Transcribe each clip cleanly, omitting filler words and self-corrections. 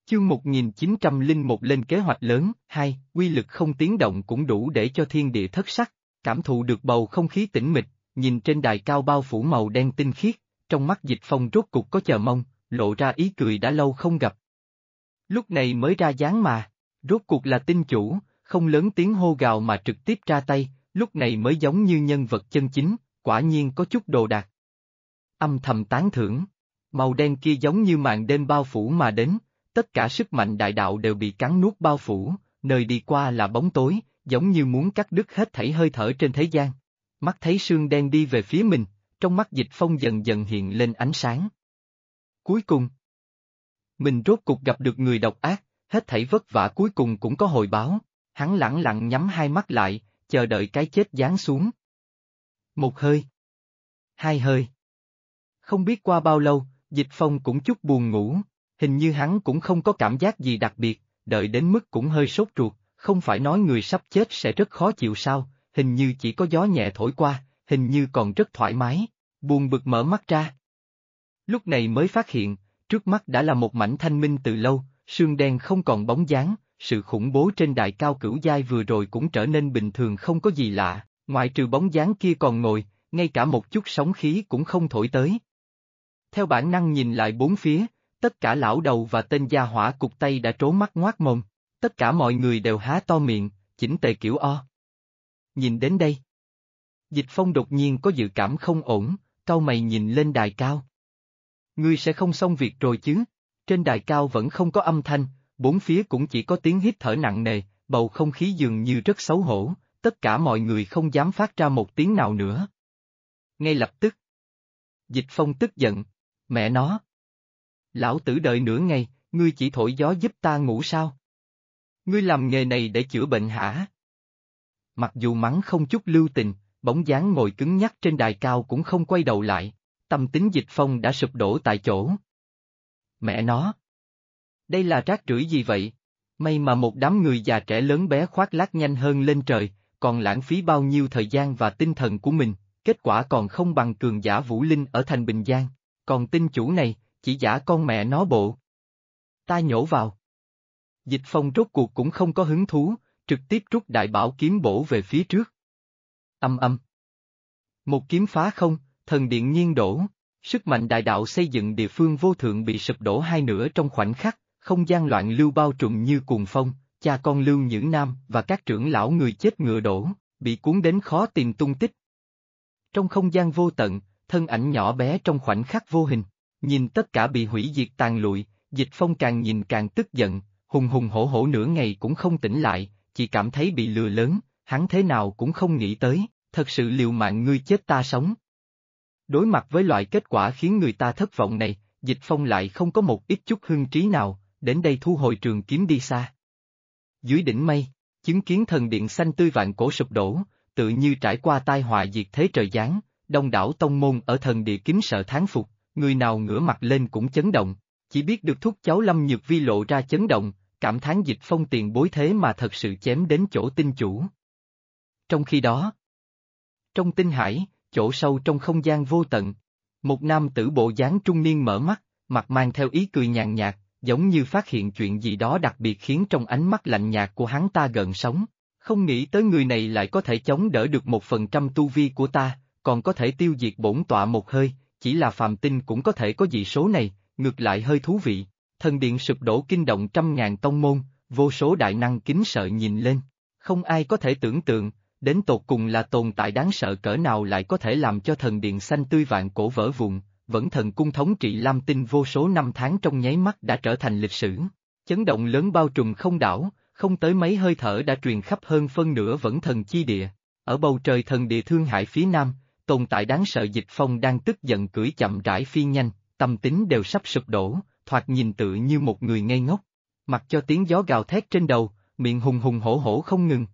Chương 1901 lên kế hoạch lớn, 2, quy lực không tiếng động cũng đủ để cho thiên địa thất sắc, cảm thụ được bầu không khí tĩnh mịch, nhìn trên đài cao bao phủ màu đen tinh khiết, trong mắt Dịch Phong rốt cục có chờ mong, lộ ra ý cười đã lâu không gặp. Lúc này mới ra dáng mà, rốt cuộc là tinh chủ, không lớn tiếng hô gào mà trực tiếp ra tay, lúc này mới giống như nhân vật chân chính, quả nhiên có chút đồ đạc. Âm thầm tán thưởng, màu đen kia giống như màn đêm bao phủ mà đến. Tất cả sức mạnh đại đạo đều bị cắn nuốt bao phủ, nơi đi qua là bóng tối, giống như muốn cắt đứt hết thảy hơi thở trên thế gian. Mắt thấy sương đen đi về phía mình, trong mắt Dịch Phong dần dần hiện lên ánh sáng. Cuối cùng, mình rốt cục gặp được người độc ác, hết thảy vất vả cuối cùng cũng có hồi báo, hắn lẳng lặng nhắm hai mắt lại, chờ đợi cái chết giáng xuống. Một hơi. Hai hơi. Không biết qua bao lâu, Dịch Phong cũng chút buồn ngủ. Hình như hắn cũng không có cảm giác gì đặc biệt, đợi đến mức cũng hơi sốt ruột, không phải nói người sắp chết sẽ rất khó chịu sao, hình như chỉ có gió nhẹ thổi qua, hình như còn rất thoải mái, buồn bực mở mắt ra. Lúc này mới phát hiện, trước mắt đã là một mảnh thanh minh từ lâu, sương đen không còn bóng dáng, sự khủng bố trên đài cao cửu giai vừa rồi cũng trở nên bình thường không có gì lạ, ngoại trừ bóng dáng kia còn ngồi, ngay cả một chút sóng khí cũng không thổi tới. Theo bản năng nhìn lại bốn phía, tất cả lão đầu và tên gia hỏa cục tay đã trố mắt ngoác mồm, tất cả mọi người đều há to miệng, chỉnh tề kiểu o. Nhìn đến đây, Dịch Phong đột nhiên có dự cảm không ổn, cau mày nhìn lên đài cao. Ngươi sẽ không xong việc rồi chứ? Trên đài cao vẫn không có âm thanh, bốn phía cũng chỉ có tiếng hít thở nặng nề, bầu không khí dường như rất xấu hổ, tất cả mọi người không dám phát ra một tiếng nào nữa. Ngay lập tức, Dịch Phong tức giận, mẹ nó. Lão tử đợi nửa ngày, ngươi chỉ thổi gió giúp ta ngủ sao? Ngươi làm nghề này để chữa bệnh hả? Mặc dù mắng không chút lưu tình, bóng dáng ngồi cứng nhắc trên đài cao cũng không quay đầu lại, tâm tính Dịch Phong đã sụp đổ tại chỗ. Mẹ nó! Đây là rác rưởi gì vậy? May mà một đám người già trẻ lớn bé khoác lác nhanh hơn lên trời, còn lãng phí bao nhiêu thời gian và tinh thần của mình, kết quả còn không bằng cường giả Vũ Linh ở thành Bình Giang, còn tinh chủ này, chỉ giả con mẹ nó bộ. Ta nhổ vào. Dịch Phong rốt cuộc cũng không có hứng thú, trực tiếp rút đại bảo kiếm bổ về phía trước. Âm âm. Một kiếm phá không, thần điện nghiêng đổ, sức mạnh đại đạo xây dựng địa phương vô thượng bị sụp đổ hai nửa trong khoảnh khắc, không gian loạn lưu bao trùm như cuồng phong, cha con Lưu Nhữ Nam và các trưởng lão người chết ngựa đổ, bị cuốn đến khó tìm tung tích. Trong không gian vô tận, thân ảnh nhỏ bé trong khoảnh khắc vô hình. Nhìn tất cả bị hủy diệt tàn lụi, Dịch Phong càng nhìn càng tức giận, hùng hùng hổ hổ nửa ngày cũng không tỉnh lại, chỉ cảm thấy bị lừa lớn, hắn thế nào cũng không nghĩ tới, thật sự liều mạng ngươi chết ta sống. Đối mặt với loại kết quả khiến người ta thất vọng này, Dịch Phong lại không có một ít chút hưng trí nào, đến đây thu hồi trường kiếm đi xa. Dưới đỉnh mây, chứng kiến thần điện xanh tươi vạn cổ sụp đổ, tự như trải qua tai họa diệt thế trời giáng, đông đảo tông môn ở thần địa kính sợ thán phục. Người nào ngửa mặt lên cũng chấn động, chỉ biết được thúc cháu Lâm Nhược Vi lộ ra chấn động, cảm thán Dịch Phong tiền bối thế mà thật sự chém đến chỗ tinh chủ. Trong khi đó, trong tinh hải, chỗ sâu trong không gian vô tận, một nam tử bộ dáng trung niên mở mắt, mặt mang theo ý cười nhàn nhạt, giống như phát hiện chuyện gì đó đặc biệt khiến trong ánh mắt lạnh nhạt của hắn ta gợn sóng, không nghĩ tới người này lại có thể chống đỡ được 1% tu vi của ta, còn có thể tiêu diệt bổn tọa một hơi. Chỉ là phàm tinh cũng có thể có dị số này, ngược lại hơi thú vị. Thần điện sụp đổ kinh động trăm ngàn tông môn, vô số đại năng kính sợ nhìn lên. Không ai có thể tưởng tượng, đến tột cùng là tồn tại đáng sợ cỡ nào lại có thể làm cho thần điện xanh tươi vạn cổ vỡ vụn, vẫn thần cung thống trị Lam Tinh vô số năm tháng trong nháy mắt đã trở thành lịch sử. Chấn động lớn bao trùm không đảo, không tới mấy hơi thở đã truyền khắp hơn phân nửa vẫn thần chi địa. Ở bầu trời thần địa Thương Hải phía nam, tồn tại đáng sợ Dịch Phong đang tức giận cưỡi chậm rãi phi nhanh, tâm tính đều sắp sụp đổ, thoạt nhìn tự như một người ngây ngốc. Mặc cho tiếng gió gào thét trên đầu, miệng hùng hùng hổ hổ không ngừng.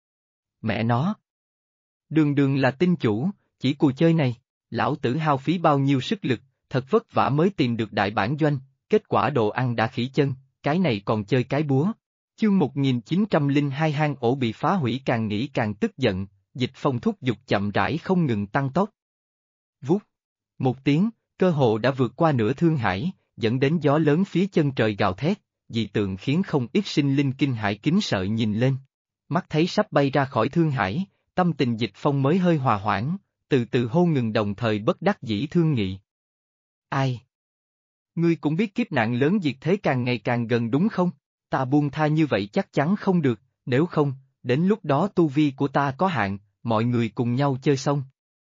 Mẹ nó! Đường đường là tinh chủ, chỉ cùi chơi này, lão tử hao phí bao nhiêu sức lực, thật vất vả mới tìm được đại bản doanh, kết quả đồ ăn đã khỉ chân, cái này còn chơi cái búa. Chương 1902 hang ổ bị phá hủy càng nghĩ càng tức giận. Dịch Phong thúc giục chậm rãi không ngừng tăng tốc. Vút. Một tiếng, cơ hồ đã vượt qua nửa Thương Hải, dẫn đến gió lớn phía chân trời gào thét, dị tượng khiến không ít sinh linh kinh hãi kính sợ nhìn lên. Mắt thấy sắp bay ra khỏi Thương Hải, tâm tình Dịch Phong mới hơi hòa hoãn, từ từ hô ngừng đồng thời bất đắc dĩ thương nghị. Ai? Ngươi cũng biết kiếp nạn lớn diệt thế càng ngày càng gần đúng không? Ta buông tha như vậy chắc chắn không được, nếu không, đến lúc đó tu vi của ta có hạn, mọi người cùng nhau chơi xong.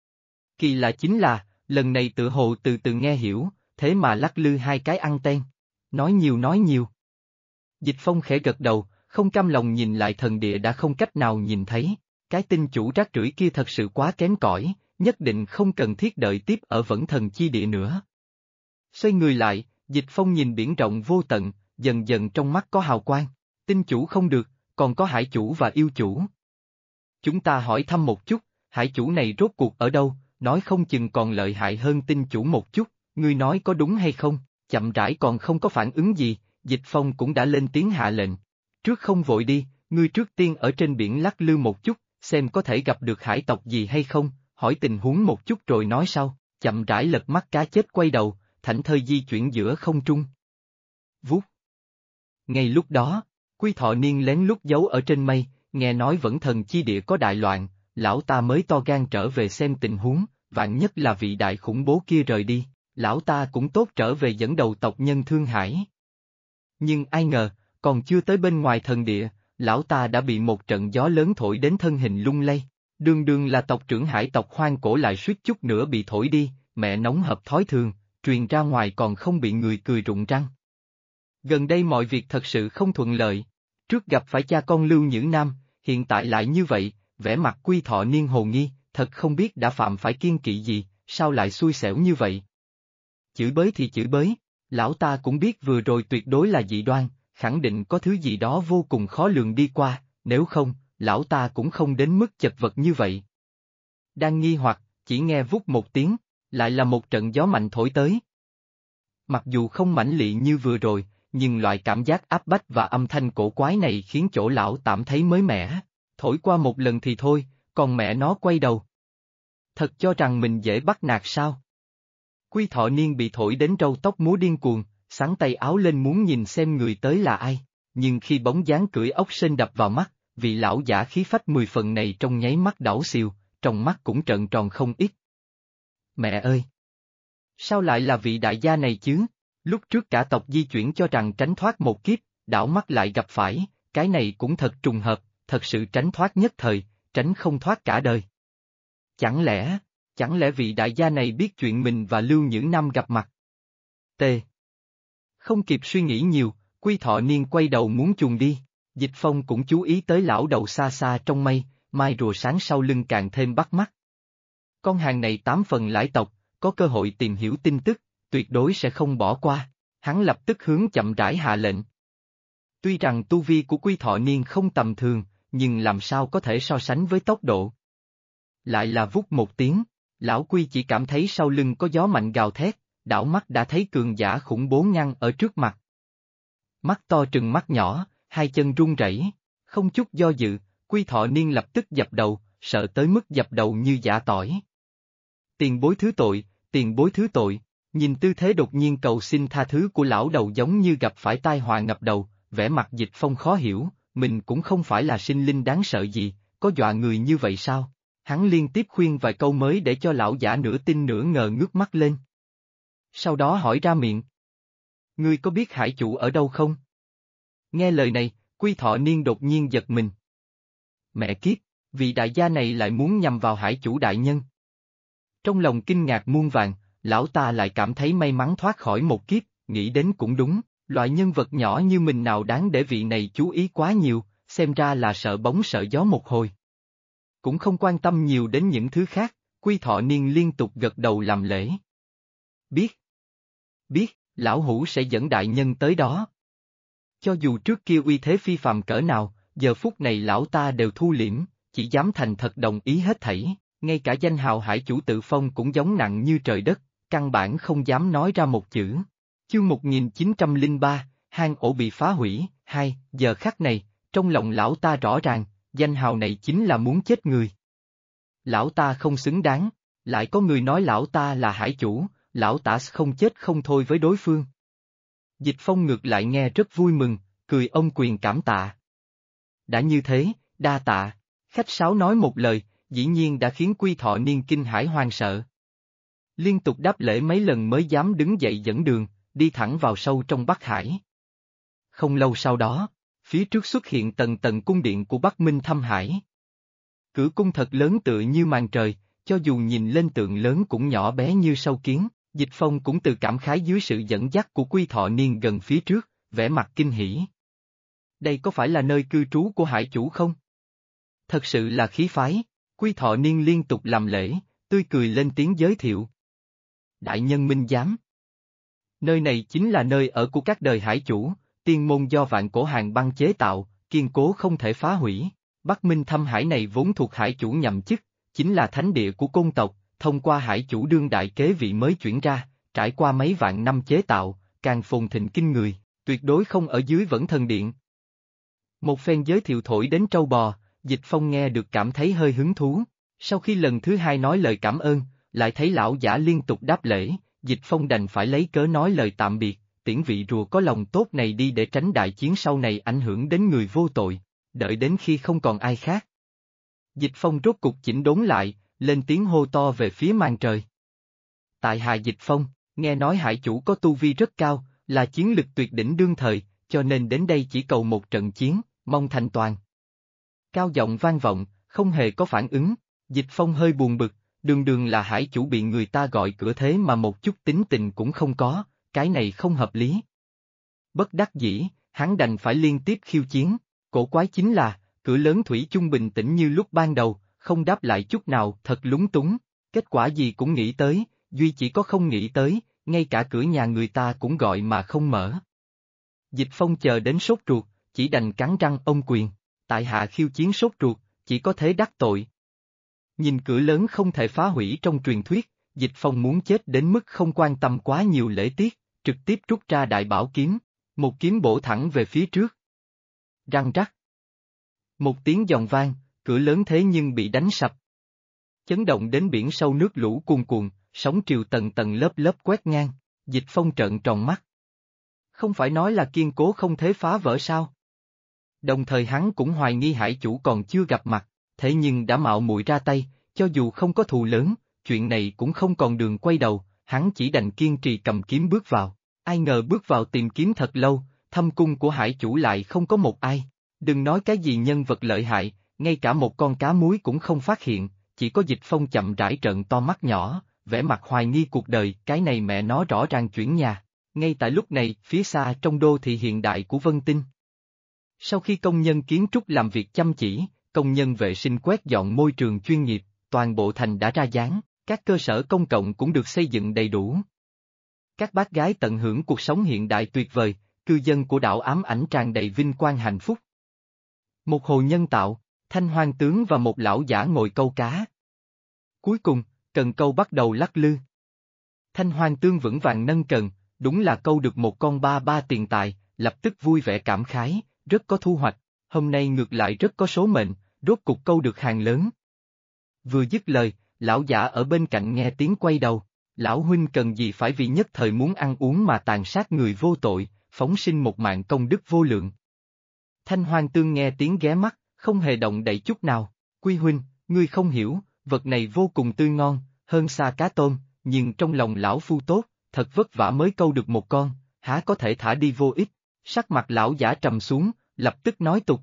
Kỳ lạ chính là, lần này tự hồ từ từ nghe hiểu, thế mà lắc lư hai cái anten. Nói nhiều nói nhiều. Dịch Phong khẽ gật đầu, không cam lòng nhìn lại thần địa đã không cách nào nhìn thấy. Cái tinh chủ rác rưởi kia thật sự quá kém cỏi, nhất định không cần thiết đợi tiếp ở Vẫn Thần Chi Địa nữa. Xoay người lại, Dịch Phong nhìn biển rộng vô tận, dần dần trong mắt có hào quang. Tinh chủ không được, còn có hải chủ và yêu chủ. Chúng ta hỏi thăm một chút, hải chủ này rốt cuộc ở đâu, nói không chừng còn lợi hại hơn tinh chủ một chút, ngươi nói có đúng hay không? Chậm rãi còn không có phản ứng gì, Dịch Phong cũng đã lên tiếng hạ lệnh. Trước không vội đi, ngươi trước tiên ở trên biển lắc lư một chút, xem có thể gặp được hải tộc gì hay không, hỏi tình huống một chút rồi nói sau, chậm rãi lật mắt cá chết quay đầu, thảnh thơi di chuyển giữa không trung. Vút. Ngay lúc đó, Quy Thọ Niên lén lút giấu ở trên mây, nghe nói Vẫn Thần Chi Địa có đại loạn, lão ta mới to gan trở về xem tình huống, vạn nhất là vị đại khủng bố kia rời đi, lão ta cũng tốt trở về dẫn đầu tộc nhân Thương Hải. Nhưng ai ngờ, còn chưa tới bên ngoài thần địa, lão ta đã bị một trận gió lớn thổi đến thân hình lung lay. Đường đường là tộc trưởng hải tộc hoang cổ lại suýt chút nữa bị thổi đi, mẹ nóng hợp thói thường, truyền ra ngoài còn không bị người cười rụng răng. Gần đây mọi việc thật sự không thuận lợi. Trước gặp phải cha con Lưu Nhữ Nam, hiện tại lại như vậy, vẻ mặt Quy Thọ Niên hồ nghi, thật không biết đã phạm phải kiêng kỵ gì, sao lại xui xẻo như vậy. Chửi bới thì chửi bới, lão ta cũng biết vừa rồi tuyệt đối là dị đoan, khẳng định có thứ gì đó vô cùng khó lường đi qua, nếu không, lão ta cũng không đến mức chật vật như vậy. Đang nghi hoặc, chỉ nghe vút một tiếng, lại là một trận gió mạnh thổi tới. Mặc dù không mãnh liệt như vừa rồi, nhưng loại cảm giác áp bách và âm thanh cổ quái này khiến chỗ lão tạm thấy mới mẻ. Thổi qua một lần thì thôi, còn mẹ nó quay đầu. Thật cho rằng mình dễ bắt nạt sao? Quy Thọ Niên bị thổi đến râu tóc múa điên cuồng, xắn tay áo lên muốn nhìn xem người tới là ai, nhưng khi bóng dáng cưỡi ốc sên đập vào mắt, vị lão giả khí phách 10 phần này trong nháy mắt đảo xiêu, trong mắt cũng trợn tròn không ít. Mẹ ơi! Sao lại là vị đại gia này chứ? Lúc trước cả tộc di chuyển cho rằng tránh thoát một kiếp, đảo mắt lại gặp phải, cái này cũng thật trùng hợp, thật sự tránh thoát nhất thời, tránh không thoát cả đời. Chẳng lẽ vị đại gia này biết chuyện mình và Lưu Nhữ Nam gặp mặt? T. Không kịp suy nghĩ nhiều, Quy Thọ Niên quay đầu muốn chuồn đi, Dịch Phong cũng chú ý tới lão đầu xa xa trong mây, mai rùa sáng sau lưng càng thêm bắt mắt. Con hàng này 8 phần lãi tộc, có cơ hội tìm hiểu tin tức, tuyệt đối sẽ không bỏ qua, hắn lập tức hướng chậm rãi hạ lệnh. Tuy rằng tu vi của Quy Thọ Niên không tầm thường, nhưng làm sao có thể so sánh với tốc độ. Lại là vút một tiếng, lão Quy chỉ cảm thấy sau lưng có gió mạnh gào thét, đảo mắt đã thấy cường giả khủng bố ngăn ở trước mặt. Mắt to trừng mắt nhỏ, hai chân run rẩy, không chút do dự, Quy Thọ Niên lập tức dập đầu, sợ tới mức dập đầu như giã tỏi. Tiền bối thứ tội, tiền bối thứ tội, nhìn tư thế đột nhiên cầu xin tha thứ của lão đầu giống như gặp phải tai họa ngập đầu, vẻ mặt Dịch Phong khó hiểu, mình cũng không phải là sinh linh đáng sợ gì, có dọa người như vậy sao? Hắn liên tiếp khuyên vài câu mới để cho lão giả nửa tin nửa ngờ ngước mắt lên. Sau đó hỏi ra miệng. Ngươi có biết hải chủ ở đâu không? Nghe lời này, Quy Thọ Niên đột nhiên giật mình. Mẹ kiếp, vị đại gia này lại muốn nhằm vào hải chủ đại nhân. Trong lòng kinh ngạc muôn vàn, lão ta lại cảm thấy may mắn thoát khỏi một kiếp, nghĩ đến cũng đúng, loại nhân vật nhỏ như mình nào đáng để vị này chú ý quá nhiều, xem ra là sợ bóng sợ gió một hồi. Cũng không quan tâm nhiều đến những thứ khác, Quy Thọ Niên liên tục gật đầu làm lễ. Biết, lão hủ sẽ dẫn đại nhân tới đó. Cho dù trước kia uy thế phi phàm cỡ nào, giờ phút này lão ta đều thu liễm, chỉ dám thành thật đồng ý hết thảy, ngay cả danh hào hải chủ tự phong cũng giống nặng như trời đất, căn bản không dám nói ra một chữ. Chương 1903, hang ổ bị phá hủy, 2, giờ khắc này, trong lòng lão ta rõ ràng, danh hào này chính là muốn chết người. Lão ta không xứng đáng, lại có người nói lão ta là hải chủ, lão ta không chết không thôi với đối phương. Dịch Phong ngược lại nghe rất vui mừng, cười ôm quyền cảm tạ. Đã như thế, đa tạ. Khách sáo nói một lời, dĩ nhiên đã khiến Quy Thọ Niên kinh hãi hoang sợ. Liên tục đáp lễ mấy lần mới dám đứng dậy dẫn đường, đi thẳng vào sâu trong Bắc Hải. Không lâu sau đó, phía trước xuất hiện tầng tầng cung điện của Bắc Minh Thâm Hải. Cửa cung thật lớn tựa như màn trời, cho dù nhìn lên tượng lớn cũng nhỏ bé như sâu kiến. Dịch Phong cũng từ cảm khái dưới sự dẫn dắt của Quy Thọ Niên gần phía trước, vẻ mặt kinh hỉ. Đây có phải là nơi cư trú của hải chủ không? Thật sự là khí phái. Quy Thọ Niên liên tục làm lễ, tươi cười lên tiếng giới thiệu. Đại nhân minh giám. Nơi này chính là nơi ở của các đời hải chủ, tiên môn do vạn cổ hàng băng chế tạo, kiên cố không thể phá hủy. Bắc Minh Thâm Hải này vốn thuộc hải chủ nhậm chức, chính là thánh địa của côn tộc, thông qua hải chủ đương đại kế vị mới chuyển ra, trải qua mấy vạn năm chế tạo, càng phồn thịnh kinh người, tuyệt đối không ở dưới Vẫn Thần Điện. Một phen giới thiệu thổi đến trâu bò, Dịch Phong nghe được cảm thấy hơi hứng thú. Sau khi lần thứ hai nói lời cảm ơn, lại thấy lão giả liên tục đáp lễ, Dịch Phong đành phải lấy cớ nói lời tạm biệt, tiễn vị rùa có lòng tốt này đi để tránh đại chiến sau này ảnh hưởng đến người vô tội, đợi đến khi không còn ai khác. Dịch Phong rốt cục chỉnh đốn lại, lên tiếng hô to về phía màn trời. Tại hạ Dịch Phong, nghe nói hải chủ có tu vi rất cao, là chiến lực tuyệt đỉnh đương thời, cho nên đến đây chỉ cầu một trận chiến, mong thành toàn. Cao giọng vang vọng, không hề có phản ứng, Dịch Phong hơi buồn bực, đường đường là hải chủ bị người ta gọi cửa thế mà một chút tính tình cũng không có, cái này không hợp lý. Bất đắc dĩ, hắn đành phải liên tiếp khiêu chiến, cổ quái chính là, cửa lớn thủy chung bình tĩnh như lúc ban đầu, không đáp lại chút nào, thật lúng túng, kết quả gì cũng nghĩ tới, duy chỉ có không nghĩ tới, ngay cả cửa nhà người ta cũng gọi mà không mở. Dịch Phong chờ đến sốt ruột, chỉ đành cắn răng ôm quyền, tại hạ khiêu chiến sốt ruột, chỉ có thế đắc tội. Nhìn cửa lớn không thể phá hủy trong truyền thuyết, Dịch Phong muốn chết đến mức không quan tâm quá nhiều lễ tiết, trực tiếp rút ra đại bảo kiếm, một kiếm bổ thẳng về phía trước. Răng rắc. Một tiếng giòn vang, cửa lớn thế nhưng bị đánh sập. Chấn động đến biển sâu nước lũ cuồn cuộn, sóng triều tầng tầng lớp lớp quét ngang, Dịch Phong trợn tròn mắt. Không phải nói là kiên cố không thể phá vỡ sao? Đồng thời hắn cũng hoài nghi hải chủ còn chưa gặp mặt, thế nhưng đã mạo muội ra tay, cho dù không có thù lớn, chuyện này cũng không còn đường quay đầu, hắn chỉ đành kiên trì cầm kiếm bước vào. Ai ngờ bước vào tìm kiếm thật lâu, thâm cung của hải chủ lại không có một ai. Đừng nói cái gì nhân vật lợi hại, ngay cả một con cá muối cũng không phát hiện, chỉ có Dịch Phong chậm rãi trợn to mắt nhỏ, vẻ mặt hoài nghi cuộc đời, cái này mẹ nó rõ ràng chuyển nhà. Ngay tại lúc này, phía xa trong đô thị hiện đại của Vân Tinh. Sau khi công nhân kiến trúc làm việc chăm chỉ, công nhân vệ sinh quét dọn môi trường chuyên nghiệp, toàn bộ thành đã ra dáng, các cơ sở công cộng cũng được xây dựng đầy đủ. Các bác gái tận hưởng cuộc sống hiện đại tuyệt vời, cư dân của đảo ám ảnh tràn đầy vinh quang hạnh phúc. Một hồ nhân tạo, Thanh Hoang tướng và một lão giả ngồi câu cá. Cuối cùng, cần câu bắt đầu lắc lư. Thanh Hoang tướng vững vàng nâng cần, đúng là câu được một con ba ba tiền tài, lập tức vui vẻ cảm khái, rất có thu hoạch, hôm nay ngược lại rất có số mệnh, rốt cục câu được hàng lớn. Vừa dứt lời, lão giả ở bên cạnh nghe tiếng quay đầu, lão huynh cần gì phải vì nhất thời muốn ăn uống mà tàn sát người vô tội, phóng sinh một mạng công đức vô lượng. Thanh Hoang Tương nghe tiếng ghé mắt, không hề động đậy chút nào, Quy huynh, ngươi không hiểu, vật này vô cùng tươi ngon, hơn xa cá tôm, nhưng trong lòng lão phu tốt, thật vất vả mới câu được một con, há có thể thả đi vô ích, sắc mặt lão giả trầm xuống, lập tức nói tục.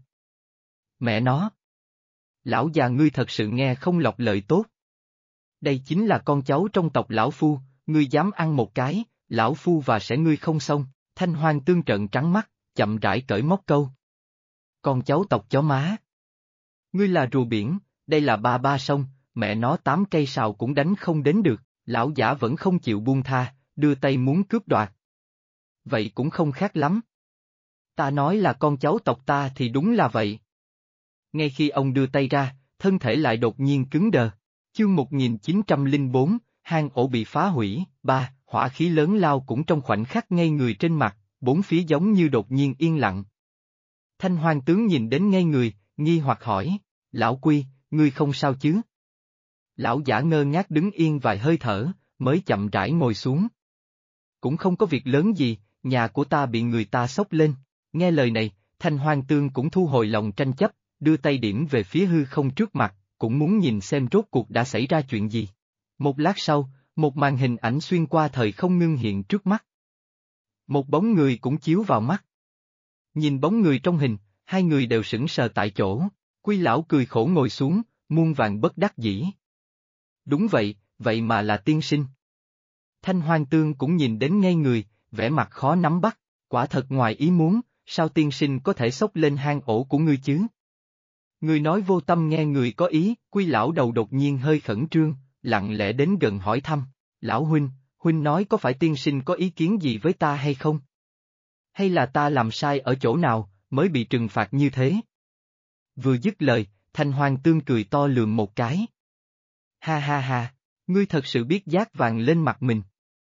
Mẹ nó! Lão già ngươi thật sự nghe không lọc lời tốt. Đây chính là con cháu trong tộc lão phu, ngươi dám ăn một cái, lão phu và sẽ ngươi không xong. Thanh Hoang Tương trợn trắng mắt, chậm rãi cởi móc câu. Con cháu tộc chó má. Ngươi là rùa biển, đây là ba ba sông, mẹ nó 8 cây sào cũng đánh không đến được, lão giả vẫn không chịu buông tha, đưa tay muốn cướp đoạt. Vậy cũng không khác lắm. Ta nói là con cháu tộc ta thì đúng là vậy. Ngay khi ông đưa tay ra, thân thể lại đột nhiên cứng đờ. Chương 1904, hang ổ bị phá hủy, 3, hỏa khí lớn lao cũng trong khoảnh khắc ngây người trên mặt, bốn phía giống như đột nhiên yên lặng. Thanh Hoang tướng nhìn đến ngây người, nghi hoặc hỏi, lão Quy, ngươi không sao chứ? Lão giả ngơ ngác đứng yên vài hơi thở, mới chậm rãi ngồi xuống. Cũng không có việc lớn gì, nhà của ta bị người ta xốc lên. Nghe lời này, Thanh Hoang Tương cũng thu hồi lòng tranh chấp, đưa tay điểm về phía hư không trước mặt, cũng muốn nhìn xem rốt cuộc đã xảy ra chuyện gì. Một lát sau, một màn hình ảnh xuyên qua thời không ngưng hiện trước mắt. Một bóng người cũng chiếu vào mắt. Nhìn bóng người trong hình, hai người đều sững sờ tại chỗ, Quy lão cười khổ ngồi xuống, muôn vàn bất đắc dĩ. Đúng vậy, vậy mà là tiên sinh. Thanh Hoang Tương cũng nhìn đến ngây người, vẻ mặt khó nắm bắt, quả thật ngoài ý muốn, sao tiên sinh có thể xốc lên hang ổ của ngươi chứ? Người nói vô tâm nghe người có ý, Quy lão đầu đột nhiên hơi khẩn trương, lặng lẽ đến gần hỏi thăm, lão huynh nói có phải tiên sinh có ý kiến gì với ta hay không? Hay là ta làm sai ở chỗ nào, mới bị trừng phạt như thế? Vừa dứt lời, Thanh Hoang Tương cười to lườm một cái. Ha ha ha, ngươi thật sự biết dát vàng lên mặt mình.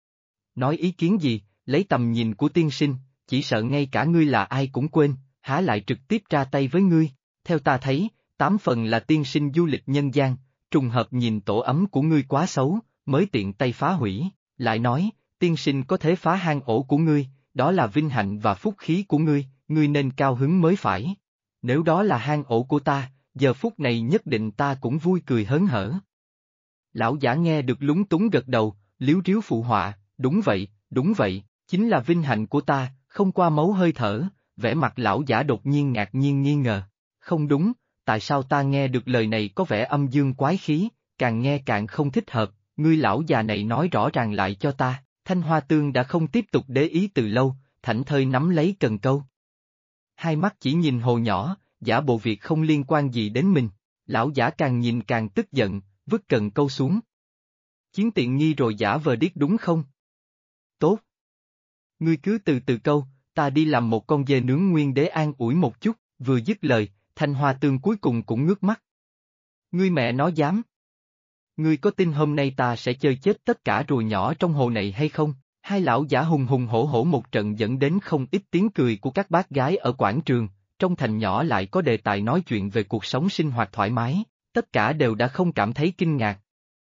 Nói ý kiến gì, lấy tầm nhìn của tiên sinh, chỉ sợ ngay cả ngươi là ai cũng quên, há lại trực tiếp ra tay với ngươi, theo ta thấy, 8 phần là tiên sinh du lịch nhân gian, trùng hợp nhìn tổ ấm của ngươi quá xấu, mới tiện tay phá hủy, lại nói, tiên sinh có thể phá hang ổ của ngươi, đó là vinh hạnh và phúc khí của ngươi nên cao hứng mới phải. Nếu đó là hang ổ của ta, giờ phút này nhất định ta cũng vui cười hớn hở. Lão giả nghe được lúng túng gật đầu, liếu riếu phụ họa, đúng vậy, chính là vinh hạnh của ta, không qua mấu hơi thở, vẻ mặt lão giả đột nhiên ngạc nhiên nghi ngờ. Không đúng, tại sao ta nghe được lời này có vẻ âm dương quái khí, càng nghe càng không thích hợp, ngươi lão già này nói rõ ràng lại cho ta. Thanh Hoa Tương đã không tiếp tục để ý từ lâu, thảnh thơi nắm lấy cần câu. Hai mắt chỉ nhìn hồ nhỏ, giả bộ việc không liên quan gì đến mình, lão giả càng nhìn càng tức giận, vứt cần câu xuống. Chiến tiện nghi rồi giả vờ điếc đúng không? Tốt. Ngươi cứ từ từ câu, ta đi làm một con dê nướng nguyên đế an ủi một chút, vừa dứt lời, Thanh Hoa Tương cuối cùng cũng ngước mắt. Ngươi mẹ nó dám. Ngươi có tin hôm nay ta sẽ chơi chết tất cả ruồi nhỏ trong hồ này hay không? Hai lão giả hùng hùng hổ hổ một trận dẫn đến không ít tiếng cười của các bác gái ở quảng trường, trong thành nhỏ lại có đề tài nói chuyện về cuộc sống sinh hoạt thoải mái, tất cả đều đã không cảm thấy kinh ngạc.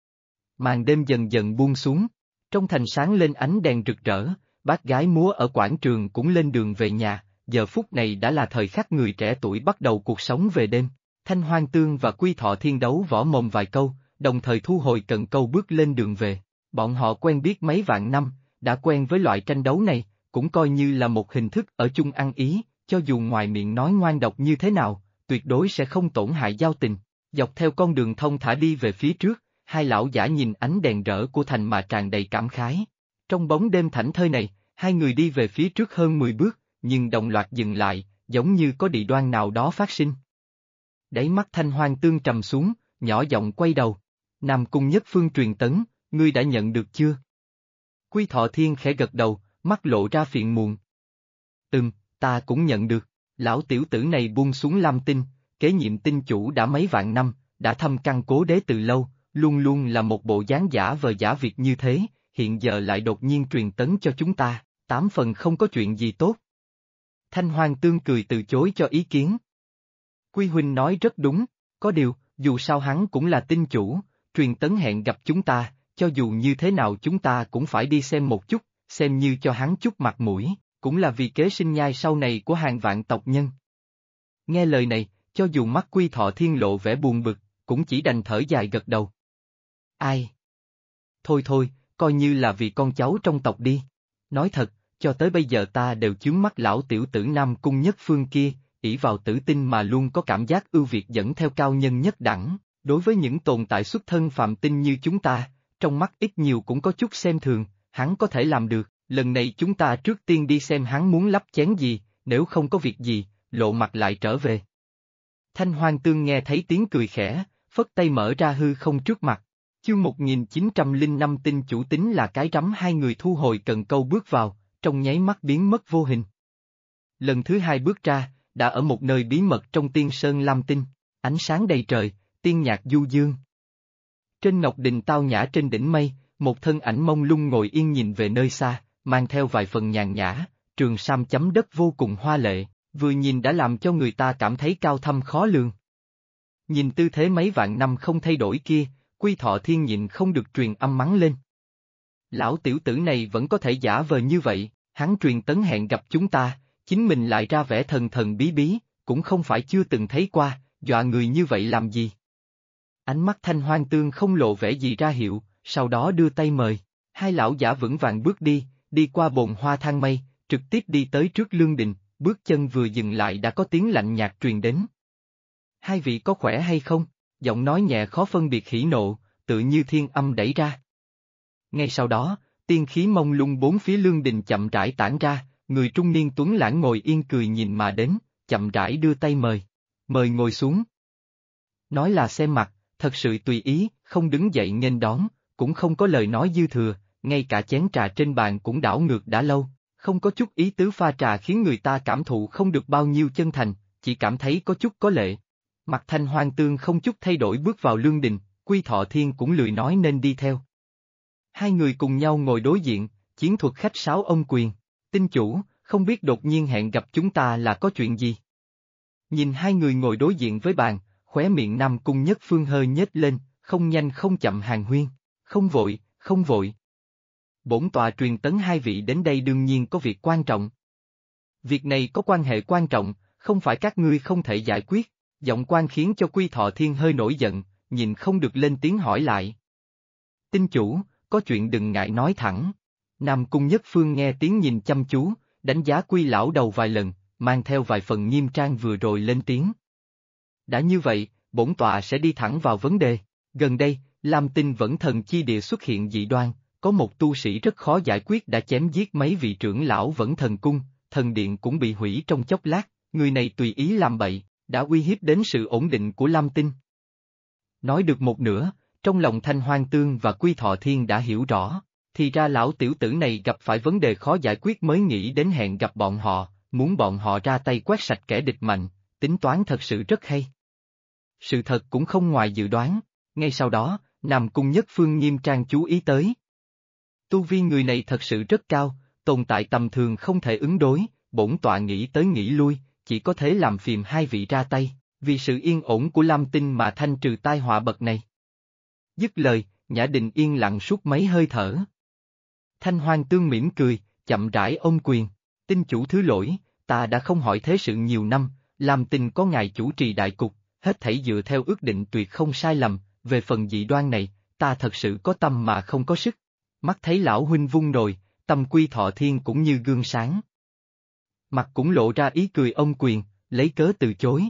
Màn đêm dần dần buông xuống, trong thành sáng lên ánh đèn rực rỡ, bác gái múa ở quảng trường cũng lên đường về nhà, giờ phút này đã là thời khắc người trẻ tuổi bắt đầu cuộc sống về đêm. Thanh Hoang Tương và Quy Thọ Thiên đấu võ mồm vài câu, đồng thời thu hồi cần câu bước lên đường về. Bọn họ quen biết mấy vạn năm, đã quen với loại tranh đấu này, cũng coi như là một hình thức ở chung ăn ý, cho dù ngoài miệng nói ngoan độc như thế nào, tuyệt đối sẽ không tổn hại giao tình. Dọc theo con đường thông thả đi về phía trước, hai lão giả nhìn ánh đèn rỡ của thành mà tràn đầy cảm khái. Trong bóng đêm thảnh thơi này, hai người đi về phía trước hơn 10 bước, nhưng đồng loạt dừng lại, giống như có dị đoan nào đó phát sinh. Đáy mắt Thanh Hoang Tương trầm xuống, nhỏ giọng quay đầu. Nam Cung Nhất Phương truyền tấn, ngươi đã nhận được chưa? Quy Thọ Thiên khẽ gật đầu, mắt lộ ra phiền muộn. Ta cũng nhận được, lão tiểu tử này buông xuống Lam Tinh, kế nhiệm tinh chủ đã mấy vạn năm, đã thâm căn cố đế từ lâu, luôn luôn là một bộ dáng giả vờ giả việc như thế, hiện giờ lại đột nhiên truyền tấn cho chúng ta, 8 phần không có chuyện gì tốt. Thanh Hoang Tương cười từ chối cho ý kiến. Quy huynh nói rất đúng, có điều, dù sao hắn cũng là tinh chủ, truyền tấn hẹn gặp chúng ta, cho dù như thế nào chúng ta cũng phải đi xem một chút, xem như cho hắn chút mặt mũi, cũng là vì kế sinh nhai sau này của hàng vạn tộc nhân. Nghe lời này, cho dù mắt Quy Thọ Thiên lộ vẻ buồn bực, cũng chỉ đành thở dài gật đầu. Ai? Thôi, coi như là vì con cháu trong tộc đi. Nói thật, cho tới bây giờ ta đều chướng mắt lão tiểu tử Nam Cung Nhất Phương kia, ỷ vào tử tinh mà luôn có cảm giác ưu việt dẫn theo cao nhân nhất đẳng, đối với những tồn tại xuất thân phàm tinh như chúng ta, trong mắt ít nhiều cũng có chút xem thường, hắn có thể làm được, lần này chúng ta trước tiên đi xem hắn muốn lắp chén gì, nếu không có việc gì, lộ mặt lại trở về. Thanh Hoang Tương nghe thấy tiếng cười khẽ, phất tay mở ra hư không trước mặt. Chương 1905 tinh chủ tính là cái rắm, hai người thu hồi cần câu bước vào, trong nháy mắt biến mất vô hình. Lần thứ hai bước ra, đã ở một nơi bí mật trong tiên sơn Lam Tinh, ánh sáng đầy trời, tiên nhạc du dương. Trên ngọc đình tao nhã trên đỉnh mây, một thân ảnh mông lung ngồi yên nhìn về nơi xa, mang theo vài phần nhàn nhã, trường sam chấm đất vô cùng hoa lệ, vừa nhìn đã làm cho người ta cảm thấy cao thâm khó lường. Nhìn tư thế mấy vạn năm không thay đổi kia, Quy Thọ Thiên nhịn không được truyền âm mắng lên. Lão tiểu tử này vẫn có thể giả vờ như vậy, Hắn truyền tấn hẹn gặp chúng ta, chính mình lại ra vẻ thần thần bí bí, cũng không phải chưa từng thấy qua, dọa người như vậy làm gì. Ánh mắt Thanh Hoang Tương không lộ vẻ gì ra hiệu, sau đó đưa tay mời. Hai lão giả vững vàng bước đi qua bồn hoa thang mây, trực tiếp đi tới trước lương đình, bước chân vừa dừng lại đã có tiếng lạnh nhạt truyền đến. Hai vị có khỏe hay không? Giọng nói nhẹ khó phân biệt hỉ nộ, tự như thiên âm đẩy ra. Ngay sau đó, tiên khí mông lung bốn phía lương đình chậm rãi tản ra, người trung niên tuấn lãng ngồi yên cười nhìn mà đến, chậm rãi đưa tay mời. Mời ngồi xuống. Nói là xem mặt, thật sự tùy ý, không đứng dậy nghênh đón, cũng không có lời nói dư thừa, ngay cả chén trà trên bàn cũng đảo ngược đã lâu, không có chút ý tứ pha trà khiến người ta cảm thụ không được bao nhiêu chân thành, chỉ cảm thấy có chút có lệ. Mặt Thanh Hoang Tương không chút thay đổi bước vào lương đình, Quy Thọ Thiên cũng lười nói nên đi theo. Hai người cùng nhau ngồi đối diện, chiến thuật khách sáo ông quyền. Tinh chủ, không biết đột nhiên hẹn gặp chúng ta là có chuyện gì? Nhìn hai người ngồi đối diện với bàn, khóe miệng Nam Cung Nhất Phương hơi nhếch lên, không nhanh không chậm hàn huyên. Không vội, không vội. Bổn tọa truyền tấn hai vị đến đây đương nhiên có việc quan trọng. Việc này có quan hệ quan trọng, không phải các ngươi không thể giải quyết. Giọng quan khiến cho Quy Thọ Thiên hơi nổi giận, nhìn không được lên tiếng hỏi lại. Tinh chủ, có chuyện đừng ngại nói thẳng. Nam Cung Nhất Phương nghe tiếng nhìn chăm chú, đánh giá Quy lão đầu vài lần, mang theo vài phần nghiêm trang vừa rồi lên tiếng. Đã như vậy, bổn tọa sẽ đi thẳng vào vấn đề. Gần đây, Lam Tinh Vẫn Thần chi địa xuất hiện dị đoan, có một tu sĩ rất khó giải quyết đã chém giết mấy vị trưởng lão Vẫn Thần cung, thần điện cũng bị hủy trong chốc lát, người này tùy ý làm bậy, đã uy hiếp đến sự ổn định của Lam Tinh. Nói được một nửa, trong lòng Thanh Hoang Tương và Quy Thọ Thiên đã hiểu rõ, thì ra lão tiểu tử này gặp phải vấn đề khó giải quyết mới nghĩ đến hẹn gặp bọn họ, muốn bọn họ ra tay quét sạch kẻ địch mạnh, tính toán thật sự rất hay. Sự thật cũng không ngoài dự đoán, ngay sau đó, Nam Cung Nhất Phương nghiêm trang chú ý tới. Tu vi người này thật sự rất cao, tồn tại tầm thường không thể ứng đối, bổn tọa nghĩ tới nghĩ lui, chỉ có thể làm phiền hai vị ra tay, vì sự yên ổn của Lam Tinh mà thanh trừ tai họa bậc này. Dứt lời, Nhã Đình yên lặng suốt mấy hơi thở. Thanh Hoang Tương mỉm cười, chậm rãi ôm quyền. Tinh chủ thứ lỗi, ta đã không hỏi thế sự nhiều năm, Lam Tinh có ngài chủ trì đại cục, hết thảy dựa theo ước định tuyệt không sai lầm, về phần dị đoan này, ta thật sự có tâm mà không có sức. Mắt thấy lão huynh vung rồi, tâm Quy Thọ Thiên cũng như gương sáng. Mặt cũng lộ ra ý cười ông quyền, lấy cớ từ chối.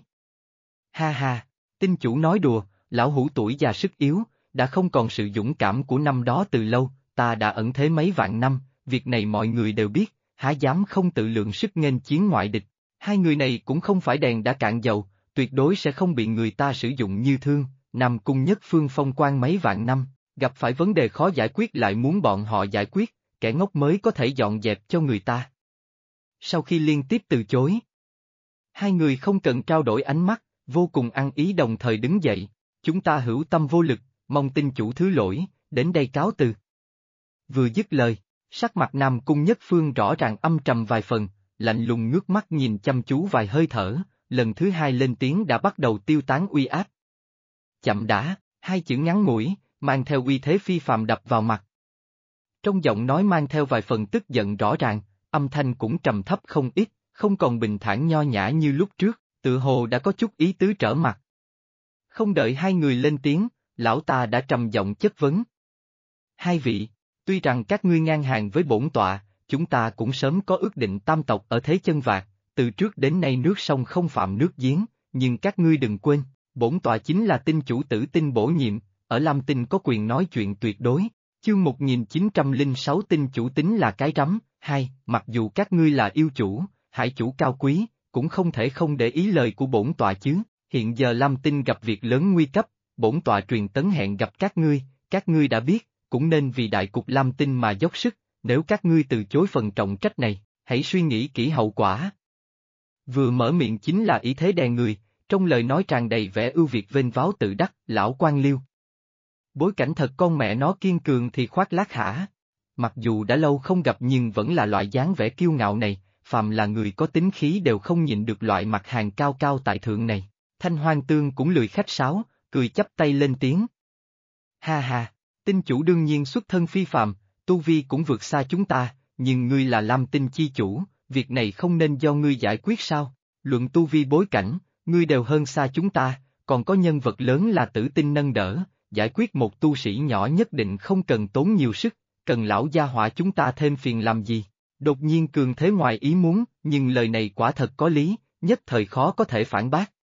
Ha ha, tinh chủ nói đùa, lão hữu tuổi già sức yếu, đã không còn sự dũng cảm của năm đó từ lâu, ta đã ẩn thế mấy vạn năm, việc này mọi người đều biết, há dám không tự lượng sức nghênh chiến ngoại địch. Hai người này cũng không phải đèn đã cạn dầu, tuyệt đối sẽ không bị người ta sử dụng như thương. Nam Cung Nhất Phương phong quan mấy vạn năm, gặp phải vấn đề khó giải quyết lại muốn bọn họ giải quyết, kẻ ngốc mới có thể dọn dẹp cho người ta. Sau khi liên tiếp từ chối, hai người không cần trao đổi ánh mắt, vô cùng ăn ý đồng thời đứng dậy. Chúng ta hữu tâm vô lực, mong tinh chủ thứ lỗi, đến đây cáo từ. Vừa dứt lời, sắc mặt Nam Cung Nhất Phương rõ ràng âm trầm vài phần, lạnh lùng ngước mắt nhìn chăm chú vài hơi thở, lần thứ hai lên tiếng đã bắt đầu tiêu tán uy áp. Chậm đã, hai chữ ngắn ngủi, mang theo uy thế phi phàm đập vào mặt. Trong giọng nói mang theo vài phần tức giận rõ ràng, âm thanh cũng trầm thấp không ít, không còn bình thản nho nhã như lúc trước, tự hồ đã có chút ý tứ trở mặt. Không đợi hai người lên tiếng, lão ta đã trầm giọng chất vấn. Hai vị, tuy rằng các ngươi ngang hàng với bổn tọa, chúng ta cũng sớm có ước định tam tộc ở thế chân vạc, từ trước đến nay nước sông không phạm nước giếng, nhưng các ngươi đừng quên, bổn tọa chính là tinh chủ tử tinh bổ nhiệm, ở Lam Tinh có quyền nói chuyện tuyệt đối. Chương 1906 tinh chủ tính là cái rắm. Hai, mặc dù các ngươi là yêu chủ, hải chủ cao quý, cũng không thể không để ý lời của bổn tọa chứ, hiện giờ Lam Tinh gặp việc lớn nguy cấp, bổn tọa truyền tấn hẹn gặp các ngươi đã biết, cũng nên vì đại cục Lam Tinh mà dốc sức, nếu các ngươi từ chối phần trọng trách này, hãy suy nghĩ kỹ hậu quả. Vừa mở miệng chính là ý thế đè người, trong lời nói tràn đầy vẻ ưu việt vênh váo tự đắc, lão quan liêu. Bối cảnh thật con mẹ nó kiên cường thì khoác lác hả? Mặc dù đã lâu không gặp nhưng vẫn là loại dáng vẻ kiêu ngạo này, phàm là người có tính khí đều không nhịn được loại mặt hàng cao cao tại thượng này. Thanh Hoang Tương cũng lười khách sáo, cười chắp tay lên tiếng. Ha ha, tinh chủ đương nhiên xuất thân phi phàm, tu vi cũng vượt xa chúng ta, nhưng ngươi là Lam Tinh chi chủ, việc này không nên do ngươi giải quyết sao? Luận tu vi bối cảnh, ngươi đều hơn xa chúng ta, còn có nhân vật lớn là Tử Tinh nâng đỡ, giải quyết một tu sĩ nhỏ nhất định không cần tốn nhiều sức, cần lão gia hỏa chúng ta thêm phiền làm gì? Đột nhiên cường thế ngoài ý muốn, nhưng lời này quả thật có lý, nhất thời khó có thể phản bác.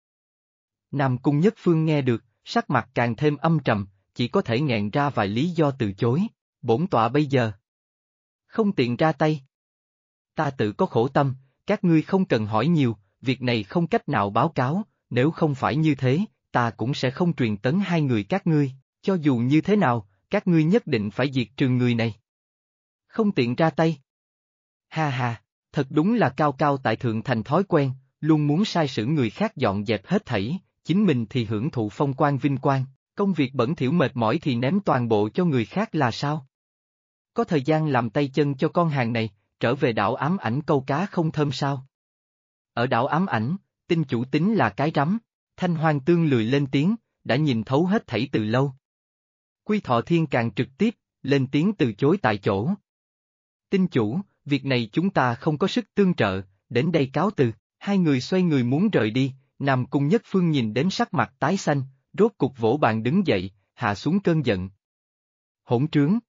Nam Cung Nhất Phương nghe được, sắc mặt càng thêm âm trầm, chỉ có thể nghẹn ra vài lý do từ chối. Bổn tọa bây giờ không tiện ra tay. Ta tự có khổ tâm, các ngươi không cần hỏi nhiều, việc này không cách nào báo cáo, nếu không phải như thế, ta cũng sẽ không truyền tấn hai người các ngươi, cho dù như thế nào, các ngươi nhất định phải diệt trừ người này. Không tiện ra tay. Ha ha, thật đúng là cao cao tại thượng thành thói quen, luôn muốn sai sử người khác dọn dẹp hết thảy, chính mình thì hưởng thụ phong quang vinh quang, công việc bẩn thỉu mệt mỏi thì ném toàn bộ cho người khác là sao? Có thời gian làm tay chân cho con hàng này, trở về đảo ám ảnh câu cá không thơm sao? Ở đảo ám ảnh, tinh chủ tính là cái rắm, Thanh Hoang Tương lười lên tiếng, đã nhìn thấu hết thảy từ lâu. Quy Thọ Thiên càng trực tiếp, lên tiếng từ chối tại chỗ. Tinh chủ, việc này chúng ta không có sức tương trợ, đến đây cáo từ, hai người xoay người muốn rời đi, Nam Cung Nhất Phương nhìn đến sắc mặt tái xanh, rốt cục vỗ bàn đứng dậy, hạ xuống cơn giận. Hỗn trướng!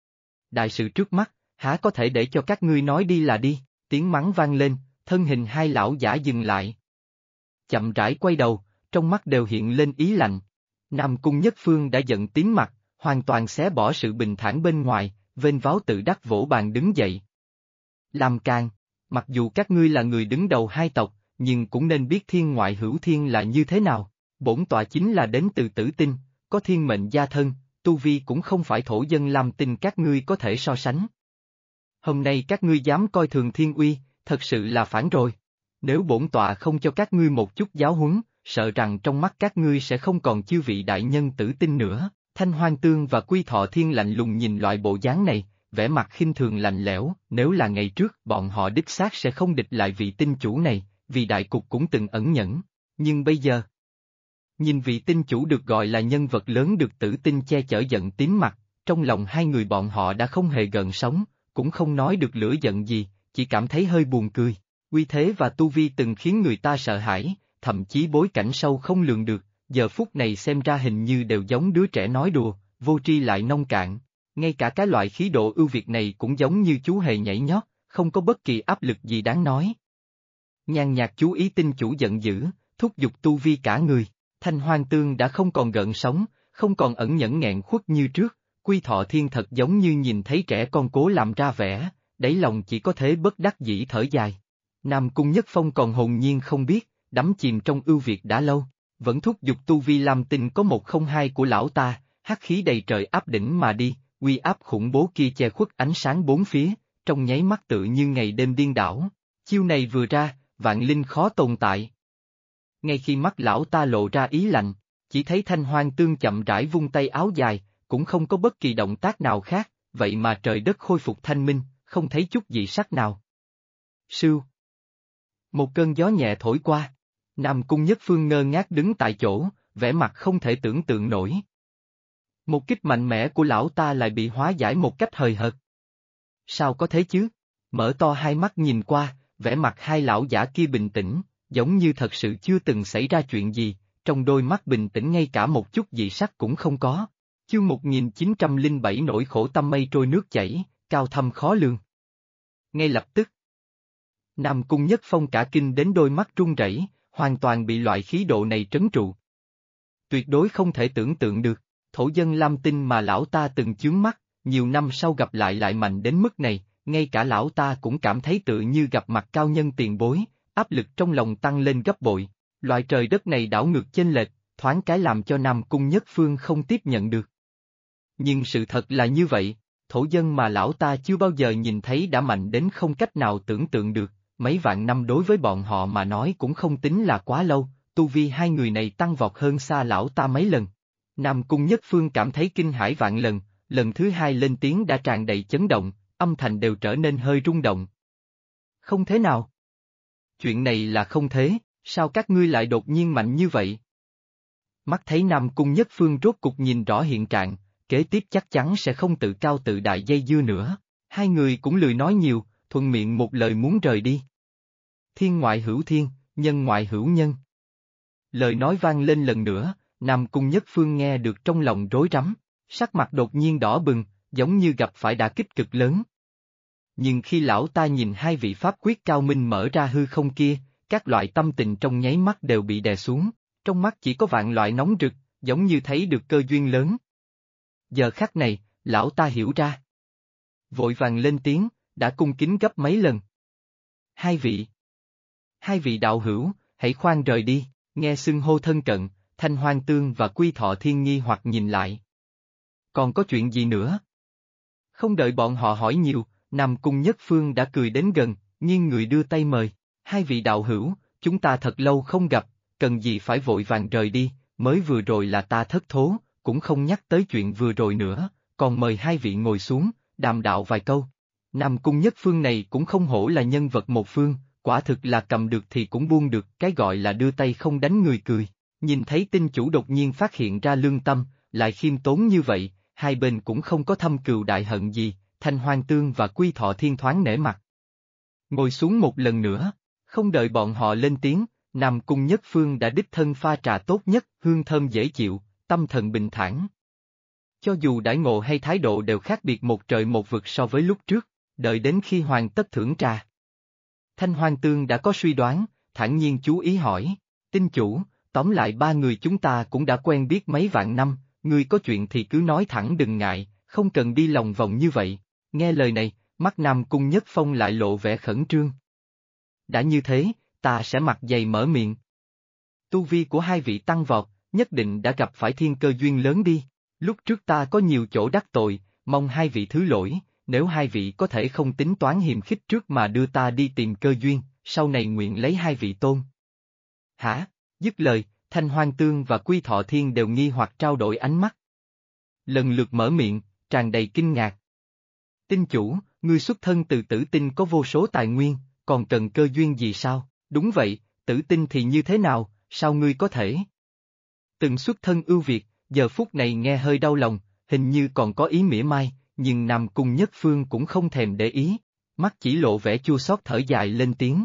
Đại sự trước mắt, há có thể để cho các ngươi nói đi là đi, tiếng mắng vang lên, thân hình hai lão giả dừng lại. Chậm rãi quay đầu, trong mắt đều hiện lên ý lạnh. Nam Cung Nhất Phương đã giận tím mặt, hoàn toàn xé bỏ sự bình thản bên ngoài, vênh váo tự đắc vỗ bàn đứng dậy. Làm càn, mặc dù các ngươi là người đứng đầu hai tộc, nhưng cũng nên biết thiên ngoại hữu thiên là như thế nào. Bổn tọa chính là đến từ Tử Tinh, có thiên mệnh gia thân, tu vi cũng không phải thổ dân Lam Tinh các ngươi có thể so sánh. Hôm nay các ngươi dám coi thường thiên uy, thật sự là phản rồi. Nếu bổn tọa không cho các ngươi một chút giáo huấn, sợ rằng trong mắt các ngươi sẽ không còn chư vị đại nhân Tử Tinh nữa. Thanh Hoang Tương và Quy Thọ Thiên lạnh lùng nhìn loại bộ dáng này, vẻ mặt khinh thường lạnh lẽo, nếu là ngày trước bọn họ đích xác sẽ không địch lại vị tinh chủ này, vì đại cục cũng từng ẩn nhẫn, nhưng bây giờ... Nhìn vị tinh chủ được gọi là nhân vật lớn được Tử Tinh che chở giận tím mặt, trong lòng hai người bọn họ đã không hề gợn sóng, cũng không nói được lửa giận gì, chỉ cảm thấy hơi buồn cười. Uy thế và tu vi từng khiến người ta sợ hãi, thậm chí bối cảnh sâu không lường được, giờ phút này xem ra hình như đều giống đứa trẻ nói đùa, vô tri lại nông cạn. Ngay cả cái loại khí độ ưu việt này cũng giống như chú hề nhảy nhót, không có bất kỳ áp lực gì đáng nói. Nhàn nhạt chú ý tinh chủ giận dữ, thúc giục tu vi cả người. Thanh Hoang Tương đã không còn gợn sóng, không còn ẩn nhẫn nghẹn khuất như trước, Quy Thọ Thiên thật giống như nhìn thấy trẻ con cố làm ra vẻ, đáy lòng chỉ có thế bất đắc dĩ thở dài. Nam Cung Nhất Phong còn hồn nhiên không biết, đắm chìm trong ưu việt đã lâu, vẫn thúc giục tu vi Lam Tinh có 102 của lão ta, hắc khí đầy trời áp đỉnh mà đi, uy áp khủng bố kia che khuất ánh sáng bốn phía, trong nháy mắt tự như ngày đêm điên đảo. Chiêu này vừa ra, vạn linh khó tồn tại. Ngay khi mắt lão ta lộ ra ý lạnh, chỉ thấy Thanh Hoang Tương chậm rãi vung tay áo dài, cũng không có bất kỳ động tác nào khác, vậy mà trời đất khôi phục thanh minh, không thấy chút dị sắc nào. Sưu. Một cơn gió nhẹ thổi qua, Nam Cung Nhất Phương ngơ ngác đứng tại chỗ, vẻ mặt không thể tưởng tượng nổi. Một kích mạnh mẽ của lão ta lại bị hóa giải một cách hời hợt. Sao có thế chứ? Mở to hai mắt nhìn qua, vẻ mặt hai lão giả kia bình tĩnh, giống như thật sự chưa từng xảy ra chuyện gì, trong đôi mắt bình tĩnh ngay cả một chút dị sắc cũng không có. Chương 1907 nỗi khổ tâm mây trôi nước chảy, cao thâm khó lường. Ngay lập tức, Nam Cung Nhất Phong cả kinh đến đôi mắt run rẩy, hoàn toàn bị loại khí độ này trấn trụ. Tuyệt đối không thể tưởng tượng được, thổ dân Lam Tinh mà lão ta từng chướng mắt, nhiều năm sau gặp lại mạnh đến mức này, ngay cả lão ta cũng cảm thấy tự như gặp mặt cao nhân tiền bối, áp lực trong lòng tăng lên gấp bội. Loại trời đất này đảo ngược chênh lệch, thoáng cái làm cho Nam Cung Nhất Phương không tiếp nhận được. Nhưng sự thật là như vậy, thổ dân mà lão ta chưa bao giờ nhìn thấy đã mạnh đến không cách nào tưởng tượng được, mấy vạn năm đối với bọn họ mà nói cũng không tính là quá lâu, tu vi hai người này tăng vọt hơn xa lão ta mấy lần. Nam Cung Nhất Phương cảm thấy kinh hãi vạn lần, lần thứ hai lên tiếng đã tràn đầy chấn động, âm thanh đều trở nên hơi rung động. Không thế nào? Chuyện này là không thế, sao các ngươi lại đột nhiên mạnh như vậy? Mắt thấy Nam Cung Nhất Phương rốt cục nhìn rõ hiện trạng, kế tiếp chắc chắn sẽ không tự cao tự đại dây dưa nữa. Hai người cũng lười nói nhiều, thuận miệng một lời muốn rời đi. Thiên ngoại hữu thiên, nhân ngoại hữu nhân. Lời nói vang lên lần nữa, Nam Cung Nhất Phương nghe được trong lòng rối rắm, sắc mặt đột nhiên đỏ bừng, giống như gặp phải đả kích cực lớn. Nhưng khi lão ta nhìn hai vị pháp quyết cao minh mở ra hư không kia, các loại tâm tình trong nháy mắt đều bị đè xuống, trong mắt chỉ có vạn loại nóng rực, giống như thấy được cơ duyên lớn. Giờ khắc này, lão ta hiểu ra. Vội vàng lên tiếng, đã cung kính gấp mấy lần. Hai vị đạo hữu, hãy khoan rời đi, nghe xưng hô thân cận, Thanh Hoang Tương và Quy Thọ Thiên nghi hoặc nhìn lại. Còn có chuyện gì nữa? Không đợi bọn họ hỏi nhiều, Nam Cung Nhất Phương đã cười đến gần, nghiêng người đưa tay mời. Hai vị đạo hữu, chúng ta thật lâu không gặp, cần gì phải vội vàng rời đi, mới vừa rồi là ta thất thố, cũng không nhắc tới chuyện vừa rồi nữa, còn mời hai vị ngồi xuống, đàm đạo vài câu. Nam Cung Nhất Phương này cũng không hổ là nhân vật một phương, quả thực là cầm được thì cũng buông được, cái gọi là đưa tay không đánh người cười. Nhìn thấy tinh chủ đột nhiên phát hiện ra lương tâm, lại khiêm tốn như vậy, hai bên cũng không có thâm cừu đại hận gì, Thanh Hoang Tương và Quy Thọ Thiên thoáng nể mặt. Ngồi xuống một lần nữa, không đợi bọn họ lên tiếng, Nam Cung Nhất Phương đã đích thân pha trà tốt nhất, hương thơm dễ chịu, tâm thần bình thản. Cho dù đãi ngộ hay thái độ đều khác biệt một trời một vực so với lúc trước, đợi đến khi hoàn tất thưởng trà. Thanh Hoang Tương đã có suy đoán, thản nhiên chú ý hỏi, tinh chủ, tóm lại ba người chúng ta cũng đã quen biết mấy vạn năm, ngươi có chuyện thì cứ nói thẳng đừng ngại, không cần đi lòng vòng như vậy. Nghe lời này, mắt Nam Cung Nhất Phong lại lộ vẻ khẩn trương. Đã như thế, ta sẽ mặt dày mở miệng. Tu vi của hai vị tăng vọt, nhất định đã gặp phải thiên cơ duyên lớn đi. Lúc trước ta có nhiều chỗ đắc tội, mong hai vị thứ lỗi, nếu hai vị có thể không tính toán hiềm khích trước mà đưa ta đi tìm cơ duyên, sau này nguyện lấy hai vị tôn. Hả? Dứt lời, Thanh Hoang Tương và Quy Thọ Thiên đều nghi hoặc trao đổi ánh mắt. Lần lượt mở miệng, tràn đầy kinh ngạc. Tinh chủ, ngươi xuất thân từ Tử Tinh có vô số tài nguyên, còn cần cơ duyên gì sao? Đúng vậy, Tử Tinh thì như thế nào, sao ngươi có thể? Từng xuất thân ưu việt, giờ phút này nghe hơi đau lòng, hình như còn có ý mỉa mai, nhưng Nam Cung Nhất Phương cũng không thèm để ý, mắt chỉ lộ vẻ chua xót thở dài lên tiếng.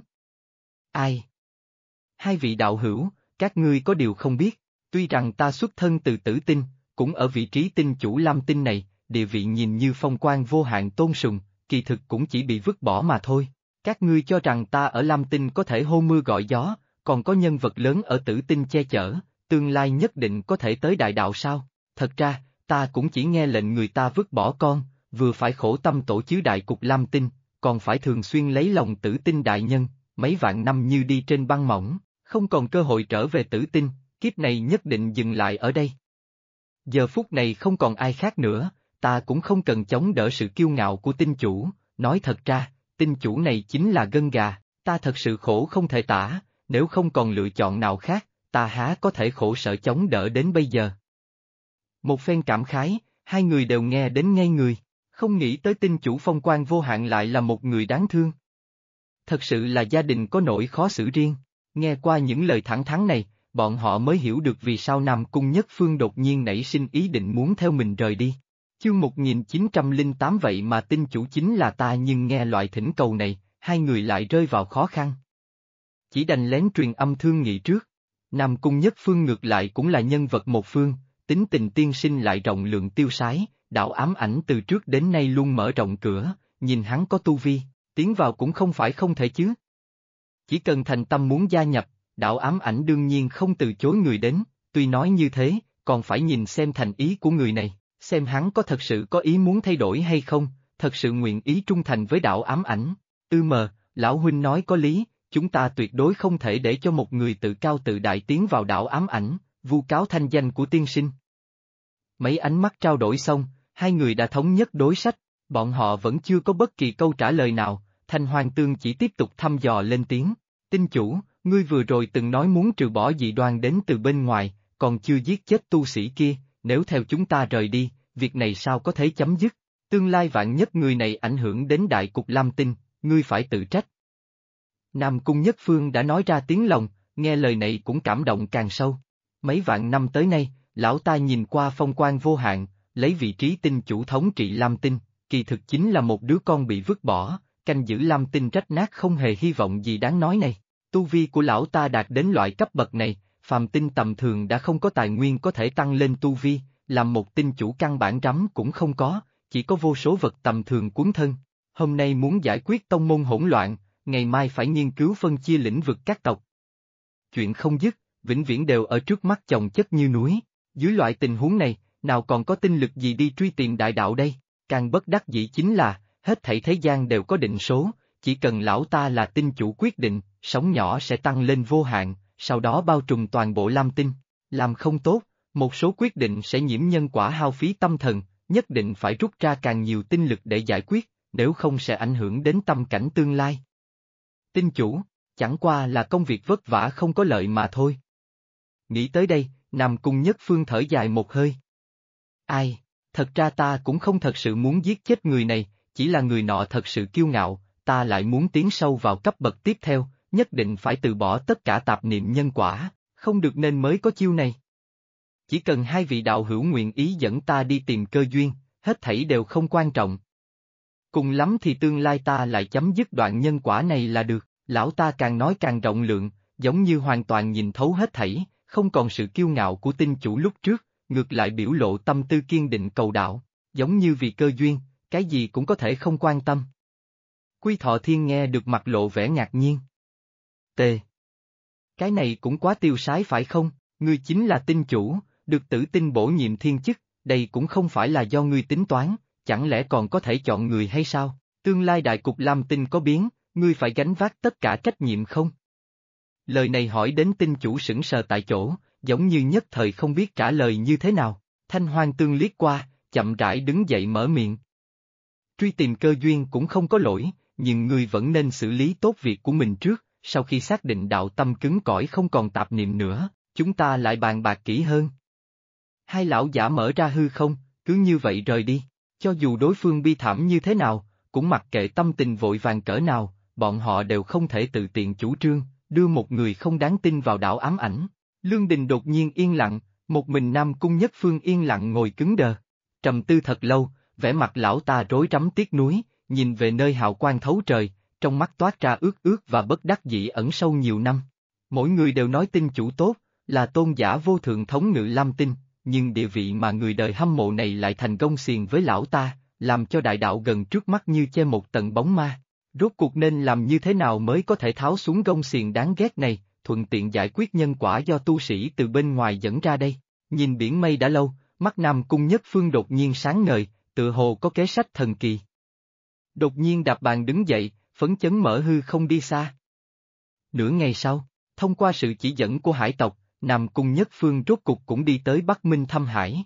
Ai? Hai vị đạo hữu, các ngươi có điều không biết, tuy rằng ta xuất thân từ Tử Tinh, cũng ở vị trí tinh chủ Lam Tinh này, địa vị nhìn như phong quang vô hạn tôn sùng, kỳ thực cũng chỉ bị vứt bỏ mà thôi. Các ngươi cho rằng ta ở Lam Tinh có thể hô mưa gọi gió, còn có nhân vật lớn ở Tử Tinh che chở, tương lai nhất định có thể tới đại đạo sao? Thật ra, ta cũng chỉ nghe lệnh người ta vứt bỏ con, vừa phải khổ tâm tổ chức đại cục Lam Tinh, còn phải thường xuyên lấy lòng Tử Tinh đại nhân, mấy vạn năm như đi trên băng mỏng, không còn cơ hội trở về Tử Tinh, kiếp này nhất định dừng lại ở đây. Giờ phút này không còn ai khác nữa, ta cũng không cần chống đỡ sự kiêu ngạo của tinh chủ, nói thật ra, tinh chủ này chính là gân gà, ta thật sự khổ không thể tả, nếu không còn lựa chọn nào khác, ta há có thể khổ sở chống đỡ đến bây giờ. Một phen cảm khái, hai người đều nghe đến ngây người, không nghĩ tới tinh chủ phong quang vô hạn lại là một người đáng thương. Thật sự là gia đình có nỗi khó xử riêng, nghe qua những lời thẳng thắn này, bọn họ mới hiểu được vì sao Nam Cung Nhất Phương đột nhiên nảy sinh ý định muốn theo mình rời đi. Chương 1908 vậy mà tinh chủ chính là ta, nhưng nghe loại thỉnh cầu này, hai người lại rơi vào khó khăn. Chỉ đành lén truyền âm thương nghị trước. Nam Cung Nhất Phương ngược lại cũng là nhân vật một phương, tính tình tiên sinh lại rộng lượng tiêu sái, đạo ám ảnh từ trước đến nay luôn mở rộng cửa, nhìn hắn có tu vi, tiến vào cũng không phải không thể chứ. Chỉ cần thành tâm muốn gia nhập, đạo ám ảnh đương nhiên không từ chối người đến, tuy nói như thế, còn phải nhìn xem thành ý của người này, xem hắn có thật sự có ý muốn thay đổi hay không, thật sự nguyện ý trung thành với đạo ám ảnh. Lão huynh nói có lý, chúng ta tuyệt đối không thể để cho một người tự cao tự đại tiến vào đạo ám ảnh, vu cáo thanh danh của tiên sinh. Mấy ánh mắt trao đổi xong, hai người đã thống nhất đối sách, bọn họ vẫn chưa có bất kỳ câu trả lời nào, Thanh Hoang Tương chỉ tiếp tục thăm dò lên tiếng. Tinh chủ, ngươi vừa rồi từng nói muốn trừ bỏ dị đoan đến từ bên ngoài, còn chưa giết chết tu sĩ kia, nếu theo chúng ta rời đi, việc này sao có thể chấm dứt, tương lai vạn nhất người này ảnh hưởng đến đại cục Lam Tinh, ngươi phải tự trách. Nam Cung Nhất Phương đã nói ra tiếng lòng, nghe lời này cũng cảm động càng sâu. Mấy vạn năm tới nay, lão ta nhìn qua phong quang vô hạn, lấy vị trí tinh chủ thống trị Lam Tinh, kỳ thực chính là một đứa con bị vứt bỏ, canh giữ Lam Tinh rách nát không hề hy vọng gì đáng nói này. Tu vi của lão ta đạt đến loại cấp bậc này, phàm tinh tầm thường đã không có tài nguyên có thể tăng lên tu vi, làm một tinh chủ căn bản rắm cũng không có, chỉ có vô số vật tầm thường cuốn thân. Hôm nay muốn giải quyết tông môn hỗn loạn, ngày mai phải nghiên cứu phân chia lĩnh vực các tộc. Chuyện không dứt, vĩnh viễn đều ở trước mắt chồng chất như núi. Dưới loại tình huống này, nào còn có tinh lực gì đi truy tìm đại đạo đây? Càng bất đắc dĩ chính là, hết thảy thế gian đều có định số, chỉ cần lão ta là tinh chủ quyết định, sóng nhỏ sẽ tăng lên vô hạn, sau đó bao trùm toàn bộ Lam Tinh. Làm không tốt, một số quyết định sẽ nhiễm nhân quả hao phí tâm thần, nhất định phải rút ra càng nhiều tinh lực để giải quyết, nếu không sẽ ảnh hưởng đến tâm cảnh tương lai. Tinh chủ, chẳng qua là công việc vất vả không có lợi mà thôi. Nghĩ tới đây, Nam Cung Nhất Phương thở dài một hơi. Ai, thật ra ta cũng không thật sự muốn giết chết người này, chỉ là người nọ thật sự kiêu ngạo, ta lại muốn tiến sâu vào cấp bậc tiếp theo, nhất định phải từ bỏ tất cả tạp niệm nhân quả, không được nên mới có chiêu này. Chỉ cần hai vị đạo hữu nguyện ý dẫn ta đi tìm cơ duyên, hết thảy đều không quan trọng. Cùng lắm thì tương lai ta lại chấm dứt đoạn nhân quả này là được, lão ta càng nói càng rộng lượng, giống như hoàn toàn nhìn thấu hết thảy, không còn sự kiêu ngạo của tinh chủ lúc trước, ngược lại biểu lộ tâm tư kiên định cầu đạo, giống như vì cơ duyên, cái gì cũng có thể không quan tâm. Quy Thọ Thiên nghe được mặt lộ vẻ ngạc nhiên. T. Cái này cũng quá tiêu sái phải không, ngươi chính là tinh chủ, được tử tinh bổ nhiệm thiên chức, đây cũng không phải là do ngươi tính toán, chẳng lẽ còn có thể chọn người hay sao, tương lai đại cục Lam Tinh có biến, ngươi phải gánh vác tất cả trách nhiệm không? Lời này hỏi đến tinh chủ sững sờ tại chỗ, giống như nhất thời không biết trả lời như thế nào, Thanh Hoang Tương liếc qua, chậm rãi đứng dậy mở miệng. Truy tìm cơ duyên cũng không có lỗi, nhưng ngươi vẫn nên xử lý tốt việc của mình trước, sau khi xác định đạo tâm cứng cỏi không còn tạp niệm nữa, chúng ta lại bàn bạc kỹ hơn. Hai lão giả mở ra hư không, cứ như vậy rời đi, cho dù đối phương bi thảm như thế nào, cũng mặc kệ tâm tình vội vàng cỡ nào, bọn họ đều không thể tự tiện chủ trương, đưa một người không đáng tin vào đảo ám ảnh. Lương Đình đột nhiên yên lặng, một mình Nam Cung Nhất Phương yên lặng ngồi cứng đờ. Trầm tư thật lâu, vẻ mặt lão ta rối rắm tiếc nuối, nhìn về nơi hào quang thấu trời, trong mắt toát ra ước ước và bất đắc dĩ ẩn sâu nhiều năm. Mỗi người đều nói tinh chủ tốt, là tôn giả vô thượng thống ngự Lam Tinh, nhưng địa vị mà người đời hâm mộ này lại thành gông xiềng với lão ta, làm cho đại đạo gần trước mắt như che một tầng bóng ma. Rốt cuộc nên làm như thế nào mới có thể tháo xuống gông xiềng đáng ghét này, thuận tiện giải quyết nhân quả do tu sĩ từ bên ngoài dẫn ra đây. Nhìn biển mây đã lâu, mắt Nam Cung Nhất Phương đột nhiên sáng ngời, tựa hồ có kế sách thần kỳ. Đột nhiên đạp bàn đứng dậy, phấn chấn mở hư không đi xa. Nửa ngày sau, thông qua sự chỉ dẫn của hải tộc, Nam Cung Nhất Phương rốt cục cũng đi tới Bắc Minh thăm hải.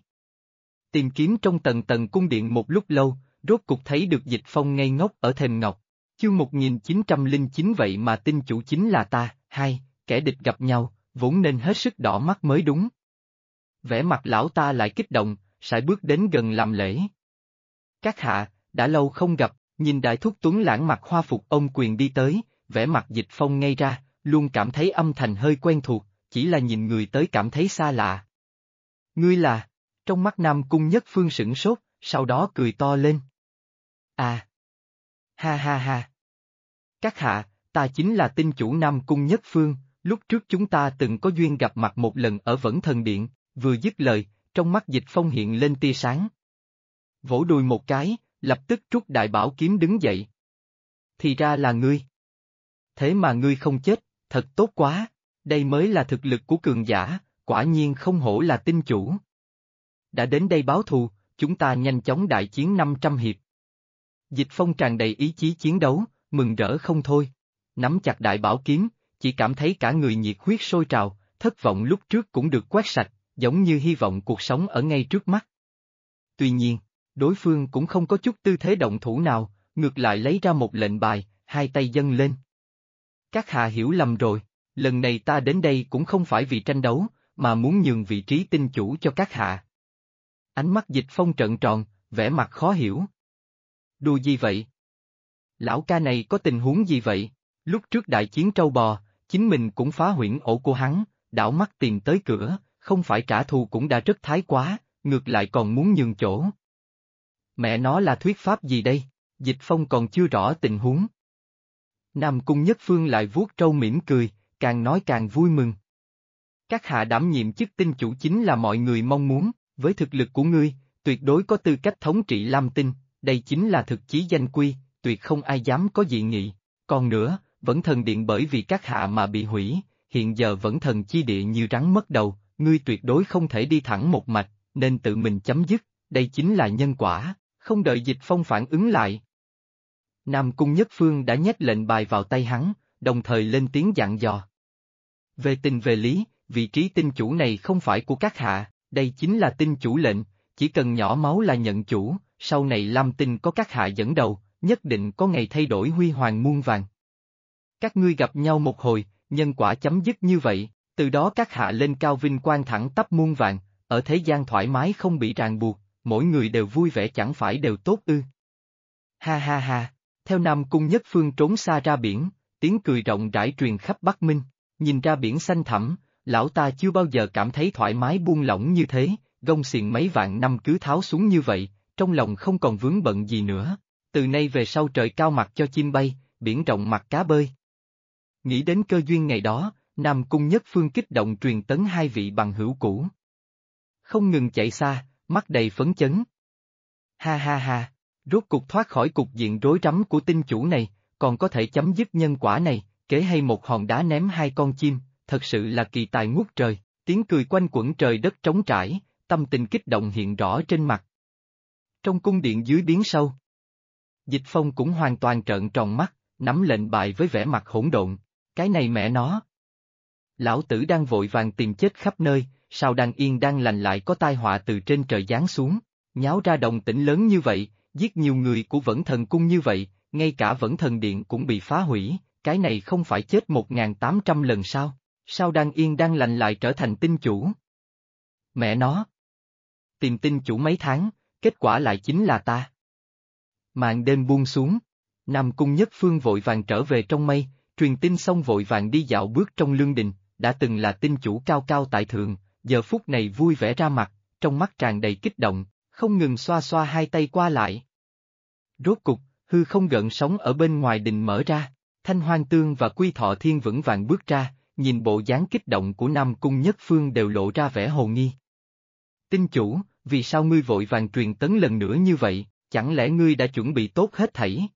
Tìm kiếm trong tầng tầng cung điện một lúc lâu, rốt cục thấy được Dịch Phong ngây ngốc ở thềm ngọc. Chương 1909 vậy mà tinh chủ chính là ta, hai, kẻ địch gặp nhau, vốn nên hết sức đỏ mắt mới đúng. Vẻ mặt lão ta lại kích động, sải bước đến gần làm lễ. Các hạ, đã lâu không gặp, nhìn đại thúc tuấn lãng mặc hoa phục ông quyền đi tới, vẻ mặt Dịch Phong ngây ra, luôn cảm thấy âm thanh hơi quen thuộc, chỉ là nhìn người tới cảm thấy xa lạ. Ngươi là, trong mắt Nam Cung Nhất Phương sửng sốt, sau đó cười to lên. À! Ha ha ha! Các hạ, ta chính là tinh chủ Nam Cung Nhất Phương, lúc trước chúng ta từng có duyên gặp mặt một lần ở Vẫn Thần Điện, vừa dứt lời, trong mắt Dịch Phong hiện lên tia sáng. Vỗ đùi một cái, lập tức rút đại bảo kiếm đứng dậy. Thì ra là ngươi. Thế mà ngươi không chết, thật tốt quá, đây mới là thực lực của cường giả, quả nhiên không hổ là tinh chủ. Đã đến đây báo thù, chúng ta nhanh chóng đại chiến 500 hiệp. Dịch Phong tràn đầy ý chí chiến đấu, mừng rỡ không thôi. Nắm chặt đại bảo kiếm, chỉ cảm thấy cả người nhiệt huyết sôi trào, thất vọng lúc trước cũng được quét sạch, giống như hy vọng cuộc sống ở ngay trước mắt. Tuy nhiên, đối phương cũng không có chút tư thế động thủ nào, ngược lại lấy ra một lệnh bài, hai tay dâng lên. Các hạ hiểu lầm rồi, lần này ta đến đây cũng không phải vì tranh đấu, mà muốn nhường vị trí tinh chủ cho các hạ. Ánh mắt Dịch Phong trợn tròn, vẻ mặt khó hiểu. Đùa gì vậy? Lão ca này có tình huống gì vậy? Lúc trước đại chiến trâu bò, chính mình cũng phá huyễn ổ của hắn, đảo mắt tìm tới cửa, không phải trả thù cũng đã rất thái quá, ngược lại còn muốn nhường chỗ. Mẹ nó là thuyết pháp gì đây? Dịch Phong còn chưa rõ tình huống. Nam Cung Nhất Phương lại vuốt râu mỉm cười, càng nói càng vui mừng. Các hạ đảm nhiệm chức tinh chủ chính là mọi người mong muốn, với thực lực của ngươi, tuyệt đối có tư cách thống trị Lam Tinh, đây chính là thực chí danh quy, tuyệt không ai dám có dị nghị. Còn nữa, Vẫn Thần Điện bởi vì các hạ mà bị hủy, hiện giờ Vẫn Thần chi địa như rắn mất đầu, ngươi tuyệt đối không thể đi thẳng một mạch, nên tự mình chấm dứt, đây chính là nhân quả, không đợi Dịch Phong phản ứng lại. Nam Cung Nhất Phương đã nhét lệnh bài vào tay hắn, đồng thời lên tiếng dặn dò. Về tình về lý, vị trí tinh chủ này không phải của các hạ, đây chính là tinh chủ lệnh, chỉ cần nhỏ máu là nhận chủ, sau này Lam Tinh có các hạ dẫn đầu, nhất định có ngày thay đổi huy hoàng muôn vàng. Các ngươi gặp nhau một hồi, nhân quả chấm dứt như vậy, từ đó các hạ lên cao vinh quang thẳng tắp muôn vàng, ở thế gian thoải mái không bị ràng buộc, mỗi người đều vui vẻ chẳng phải đều tốt ư. Ha ha ha, theo Nam Cung Nhất Phương trốn xa ra biển, tiếng cười rộng rãi truyền khắp Bắc Minh, nhìn ra biển xanh thẳm, lão ta chưa bao giờ cảm thấy thoải mái buông lỏng như thế, gông xiềng mấy vạn năm cứ tháo xuống như vậy, trong lòng không còn vướng bận gì nữa. Từ nay về sau trời cao mặc cho chim bay, biển rộng mặc cá bơi. Nghĩ đến cơ duyên ngày đó, Nam Cung Nhất Phương kích động truyền tấn hai vị bằng hữu cũ. Không ngừng chạy xa, mắt đầy phấn chấn. Ha ha ha, rốt cục thoát khỏi cục diện rối rắm của tinh chủ này, còn có thể chấm dứt nhân quả này, kế hay một hòn đá ném hai con chim, thật sự là kỳ tài ngút trời, tiếng cười quanh quẩn trời đất trống trải, tâm tình kích động hiện rõ trên mặt. Trong cung điện dưới biến sâu, Dịch Phong cũng hoàn toàn trợn tròn mắt, nắm lệnh bài với vẻ mặt hỗn độn, cái này mẹ nó. Lão tử đang vội vàng tìm chết khắp nơi, sao đang yên đang lành lại có tai họa từ trên trời giáng xuống, nháo ra động tĩnh lớn như vậy, giết nhiều người của Vẫn Thần Cung như vậy, ngay cả Vẫn Thần Điện cũng bị phá hủy, cái này không phải chết 1.800 lần sao, sao đang yên đang lành lại trở thành tinh chủ. Mẹ nó. Tìm tinh chủ mấy tháng, kết quả lại chính là ta. Màn đêm buông xuống, Nam Cung Nhất Phương vội vàng trở về trong mây, truyền tin xong vội vàng đi dạo bước trong lương đình, đã từng là tinh chủ cao cao tại thượng, giờ phút này vui vẻ ra mặt, trong mắt tràn đầy kích động, không ngừng xoa xoa hai tay qua lại. Rốt cục, hư không gợn sóng ở bên ngoài đình mở ra, Thanh Hoang Tương và Quy Thọ Thiên vững vàng bước ra, nhìn bộ dáng kích động của Nam Cung Nhất Phương đều lộ ra vẻ hồ nghi. Tinh chủ, vì sao ngươi vội vàng truyền tấn lần nữa như vậy, chẳng lẽ ngươi đã chuẩn bị tốt hết thảy?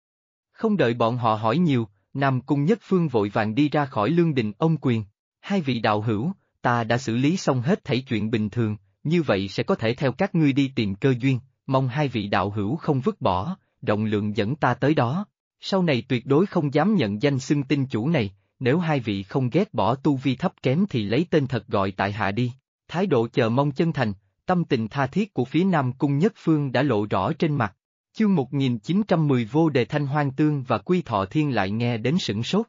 Không đợi bọn họ hỏi nhiều, Nam Cung Nhất Phương vội vàng đi ra khỏi lương đình ông quyền. Hai vị đạo hữu, ta đã xử lý xong hết thảy chuyện bình thường, như vậy sẽ có thể theo các ngươi đi tìm cơ duyên, mong hai vị đạo hữu không vứt bỏ, rộng lượng dẫn ta tới đó. Sau này tuyệt đối không dám nhận danh xưng tinh chủ này, nếu hai vị không ghét bỏ tu vi thấp kém thì lấy tên thật gọi tại hạ đi. Thái độ chờ mong chân thành, tâm tình tha thiết của phía Nam Cung Nhất Phương đã lộ rõ trên mặt. Chương 1910 vô đề Thanh Hoang Tương và Quy Thọ Thiên lại nghe đến sửng sốt.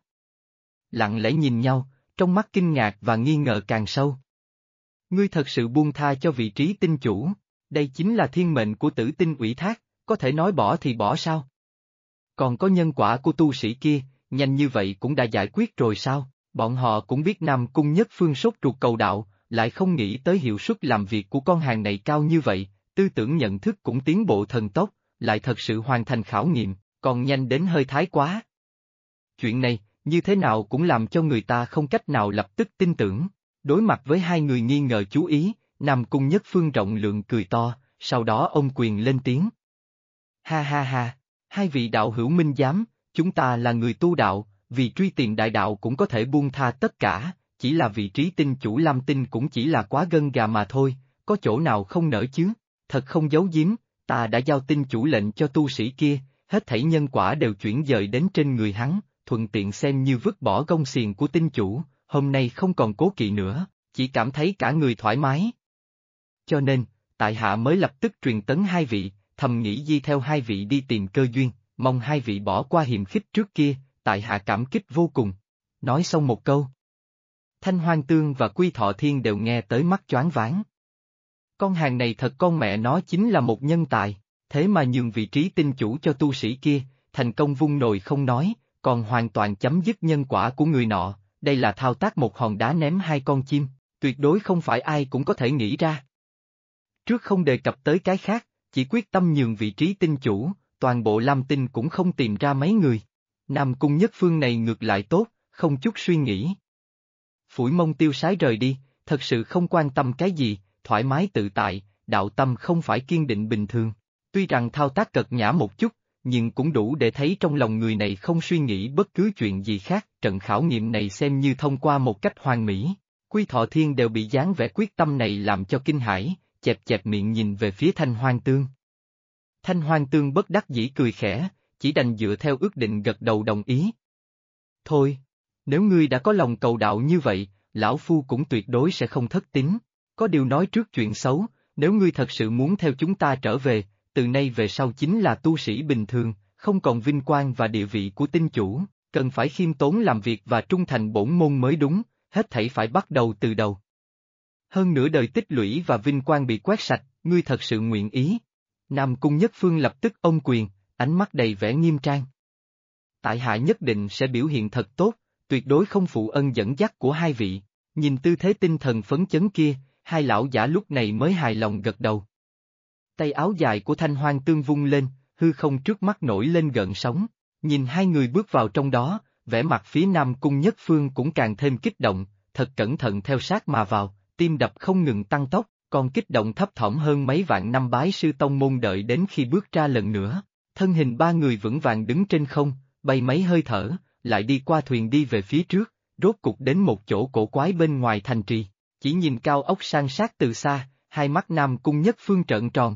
Lặng lẽ nhìn nhau, trong mắt kinh ngạc và nghi ngờ càng sâu. Ngươi thật sự buông tha cho vị trí tinh chủ, đây chính là thiên mệnh của Tử Tinh ủy thác, có thể nói bỏ thì bỏ sao? Còn có nhân quả của tu sĩ kia, nhanh như vậy cũng đã giải quyết rồi sao? Bọn họ cũng biết Nam Cung Nhất Phương sốt ruột cầu đạo, lại không nghĩ tới hiệu suất làm việc của con hàng này cao như vậy, tư tưởng nhận thức cũng tiến bộ thần tốc, lại thật sự hoàn thành khảo nghiệm, còn nhanh đến hơi thái quá. Chuyện này, như thế nào cũng làm cho người ta không cách nào lập tức tin tưởng. Đối mặt với hai người nghi ngờ chú ý, Nam Cung Nhất Phương rộng lượng cười to, sau đó ông quyền lên tiếng. Ha ha ha, hai vị đạo hữu minh giám, chúng ta là người tu đạo, vì truy tìm đại đạo cũng có thể buông tha tất cả, chỉ là vị trí tinh chủ Lam Tinh cũng chỉ là quá gân gà mà thôi, có chỗ nào không nỡ chứ, thật không giấu giếm, ta đã giao tinh chủ lệnh cho tu sĩ kia, hết thảy nhân quả đều chuyển dời đến trên người hắn, thuận tiện xem như vứt bỏ gông xiềng của tinh chủ, hôm nay không còn cố kỵ nữa, chỉ cảm thấy cả người thoải mái. Cho nên, tại hạ mới lập tức truyền tấn hai vị, thầm nghĩ di theo hai vị đi tìm cơ duyên, mong hai vị bỏ qua hiềm khích trước kia, tại hạ cảm kích vô cùng. Nói xong một câu, Thanh Hoang Tương và Quy Thọ Thiên đều nghe tới mắt choáng váng. Con hàng này thật con mẹ nó chính là một nhân tài, thế mà nhường vị trí tinh chủ cho tu sĩ kia, thành công vung nồi không nói, còn hoàn toàn chấm dứt nhân quả của người nọ, đây là thao tác một hòn đá ném hai con chim, tuyệt đối không phải ai cũng có thể nghĩ ra. Trước không đề cập tới cái khác, chỉ quyết tâm nhường vị trí tinh chủ, toàn bộ Lam Tinh cũng không tìm ra mấy người. Nam Cung Nhất Phương này ngược lại tốt, không chút suy nghĩ. Phủi mông tiêu sái rời đi, thật sự không quan tâm cái gì, thoải mái tự tại, đạo tâm không phải kiên định bình thường. Tuy rằng thao tác cật nhã một chút, nhưng cũng đủ để thấy trong lòng người này không suy nghĩ bất cứ chuyện gì khác, trận khảo nghiệm này xem như thông qua một cách hoàn mỹ. Quy Thọ Thiên đều bị dáng vẻ quyết tâm này làm cho kinh hãi, chẹp chẹp miệng nhìn về phía Thanh Hoang Tương. Thanh Hoang Tương bất đắc dĩ cười khẽ, chỉ đành dựa theo ước định gật đầu đồng ý. Thôi, nếu ngươi đã có lòng cầu đạo như vậy, lão phu cũng tuyệt đối sẽ không thất tín. Có điều nói trước chuyện xấu, nếu ngươi thật sự muốn theo chúng ta trở về, từ nay về sau chính là tu sĩ bình thường, không còn vinh quang và địa vị của tinh chủ, cần phải khiêm tốn làm việc và trung thành bổn môn mới đúng, hết thảy phải bắt đầu từ đầu. Hơn nửa đời tích lũy và vinh quang bị quét sạch, ngươi thật sự nguyện ý. Nam Cung Nhất Phương lập tức ôm quyền, ánh mắt đầy vẻ nghiêm trang. Tại hạ nhất định sẽ biểu hiện thật tốt, tuyệt đối không phụ ân dẫn dắt của hai vị. Nhìn tư thế tinh thần phấn chấn kia, hai lão giả lúc này mới hài lòng gật đầu. Tay áo dài của Thanh Hoang Tương vung lên, hư không trước mắt nổi lên gợn sóng. Nhìn hai người bước vào trong đó, vẻ mặt phía Nam Cung Nhất Phương cũng càng thêm kích động, thật cẩn thận theo sát mà vào, tim đập không ngừng tăng tốc, còn kích động thấp thỏm hơn mấy vạn năm bái sư tông môn đợi đến khi bước ra lần nữa. Thân hình ba người vững vàng đứng trên không, bay mấy hơi thở, lại đi qua thuyền đi về phía trước, rốt cục đến một chỗ cổ quái bên ngoài thành trì. Chỉ nhìn cao ốc san sát từ xa, hai mắt Nam Cung Nhất Phương trợn tròn.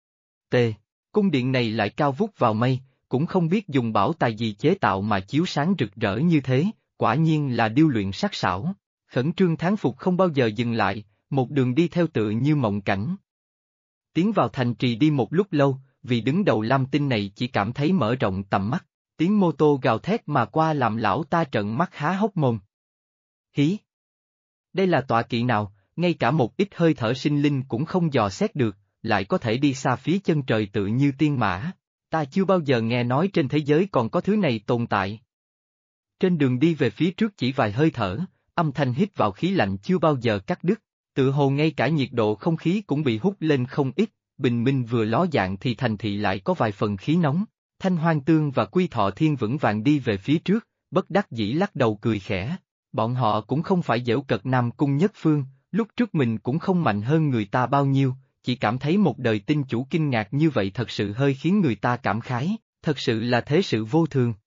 Cung điện này lại cao vút vào mây, cũng không biết dùng bảo tài gì chế tạo mà chiếu sáng rực rỡ như thế, quả nhiên là điêu luyện sắc sảo. Khẩn trương thán phục không bao giờ dừng lại, một đường đi theo tựa như mộng cảnh. Tiến vào thành trì đi một lúc lâu, vì đứng đầu Lam Tinh này chỉ cảm thấy mở rộng tầm mắt, tiếng mô tô gào thét mà qua làm lão ta trợn mắt há hốc mồm. Hí! Đây là tọa kỵ nào, ngay cả một ít hơi thở sinh linh cũng không dò xét được, lại có thể đi xa phía chân trời tự như tiên mã. Ta chưa bao giờ nghe nói trên thế giới còn có thứ này tồn tại. Trên đường đi về phía trước chỉ vài hơi thở, âm thanh hít vào khí lạnh chưa bao giờ cắt đứt, tự hồ ngay cả nhiệt độ không khí cũng bị hút lên không ít, bình minh vừa ló dạng thì thành thị lại có vài phần khí nóng. Thanh Hoang Tương và Quy Thọ Thiên vững vàng đi về phía trước, bất đắc dĩ lắc đầu cười khẽ. Bọn họ cũng không phải giễu cợt Nam Cung Nhất Phương, lúc trước mình cũng không mạnh hơn người ta bao nhiêu, chỉ cảm thấy một đời tinh chủ kinh ngạc như vậy thật sự hơi khiến người ta cảm khái, thật sự là thế sự vô thường.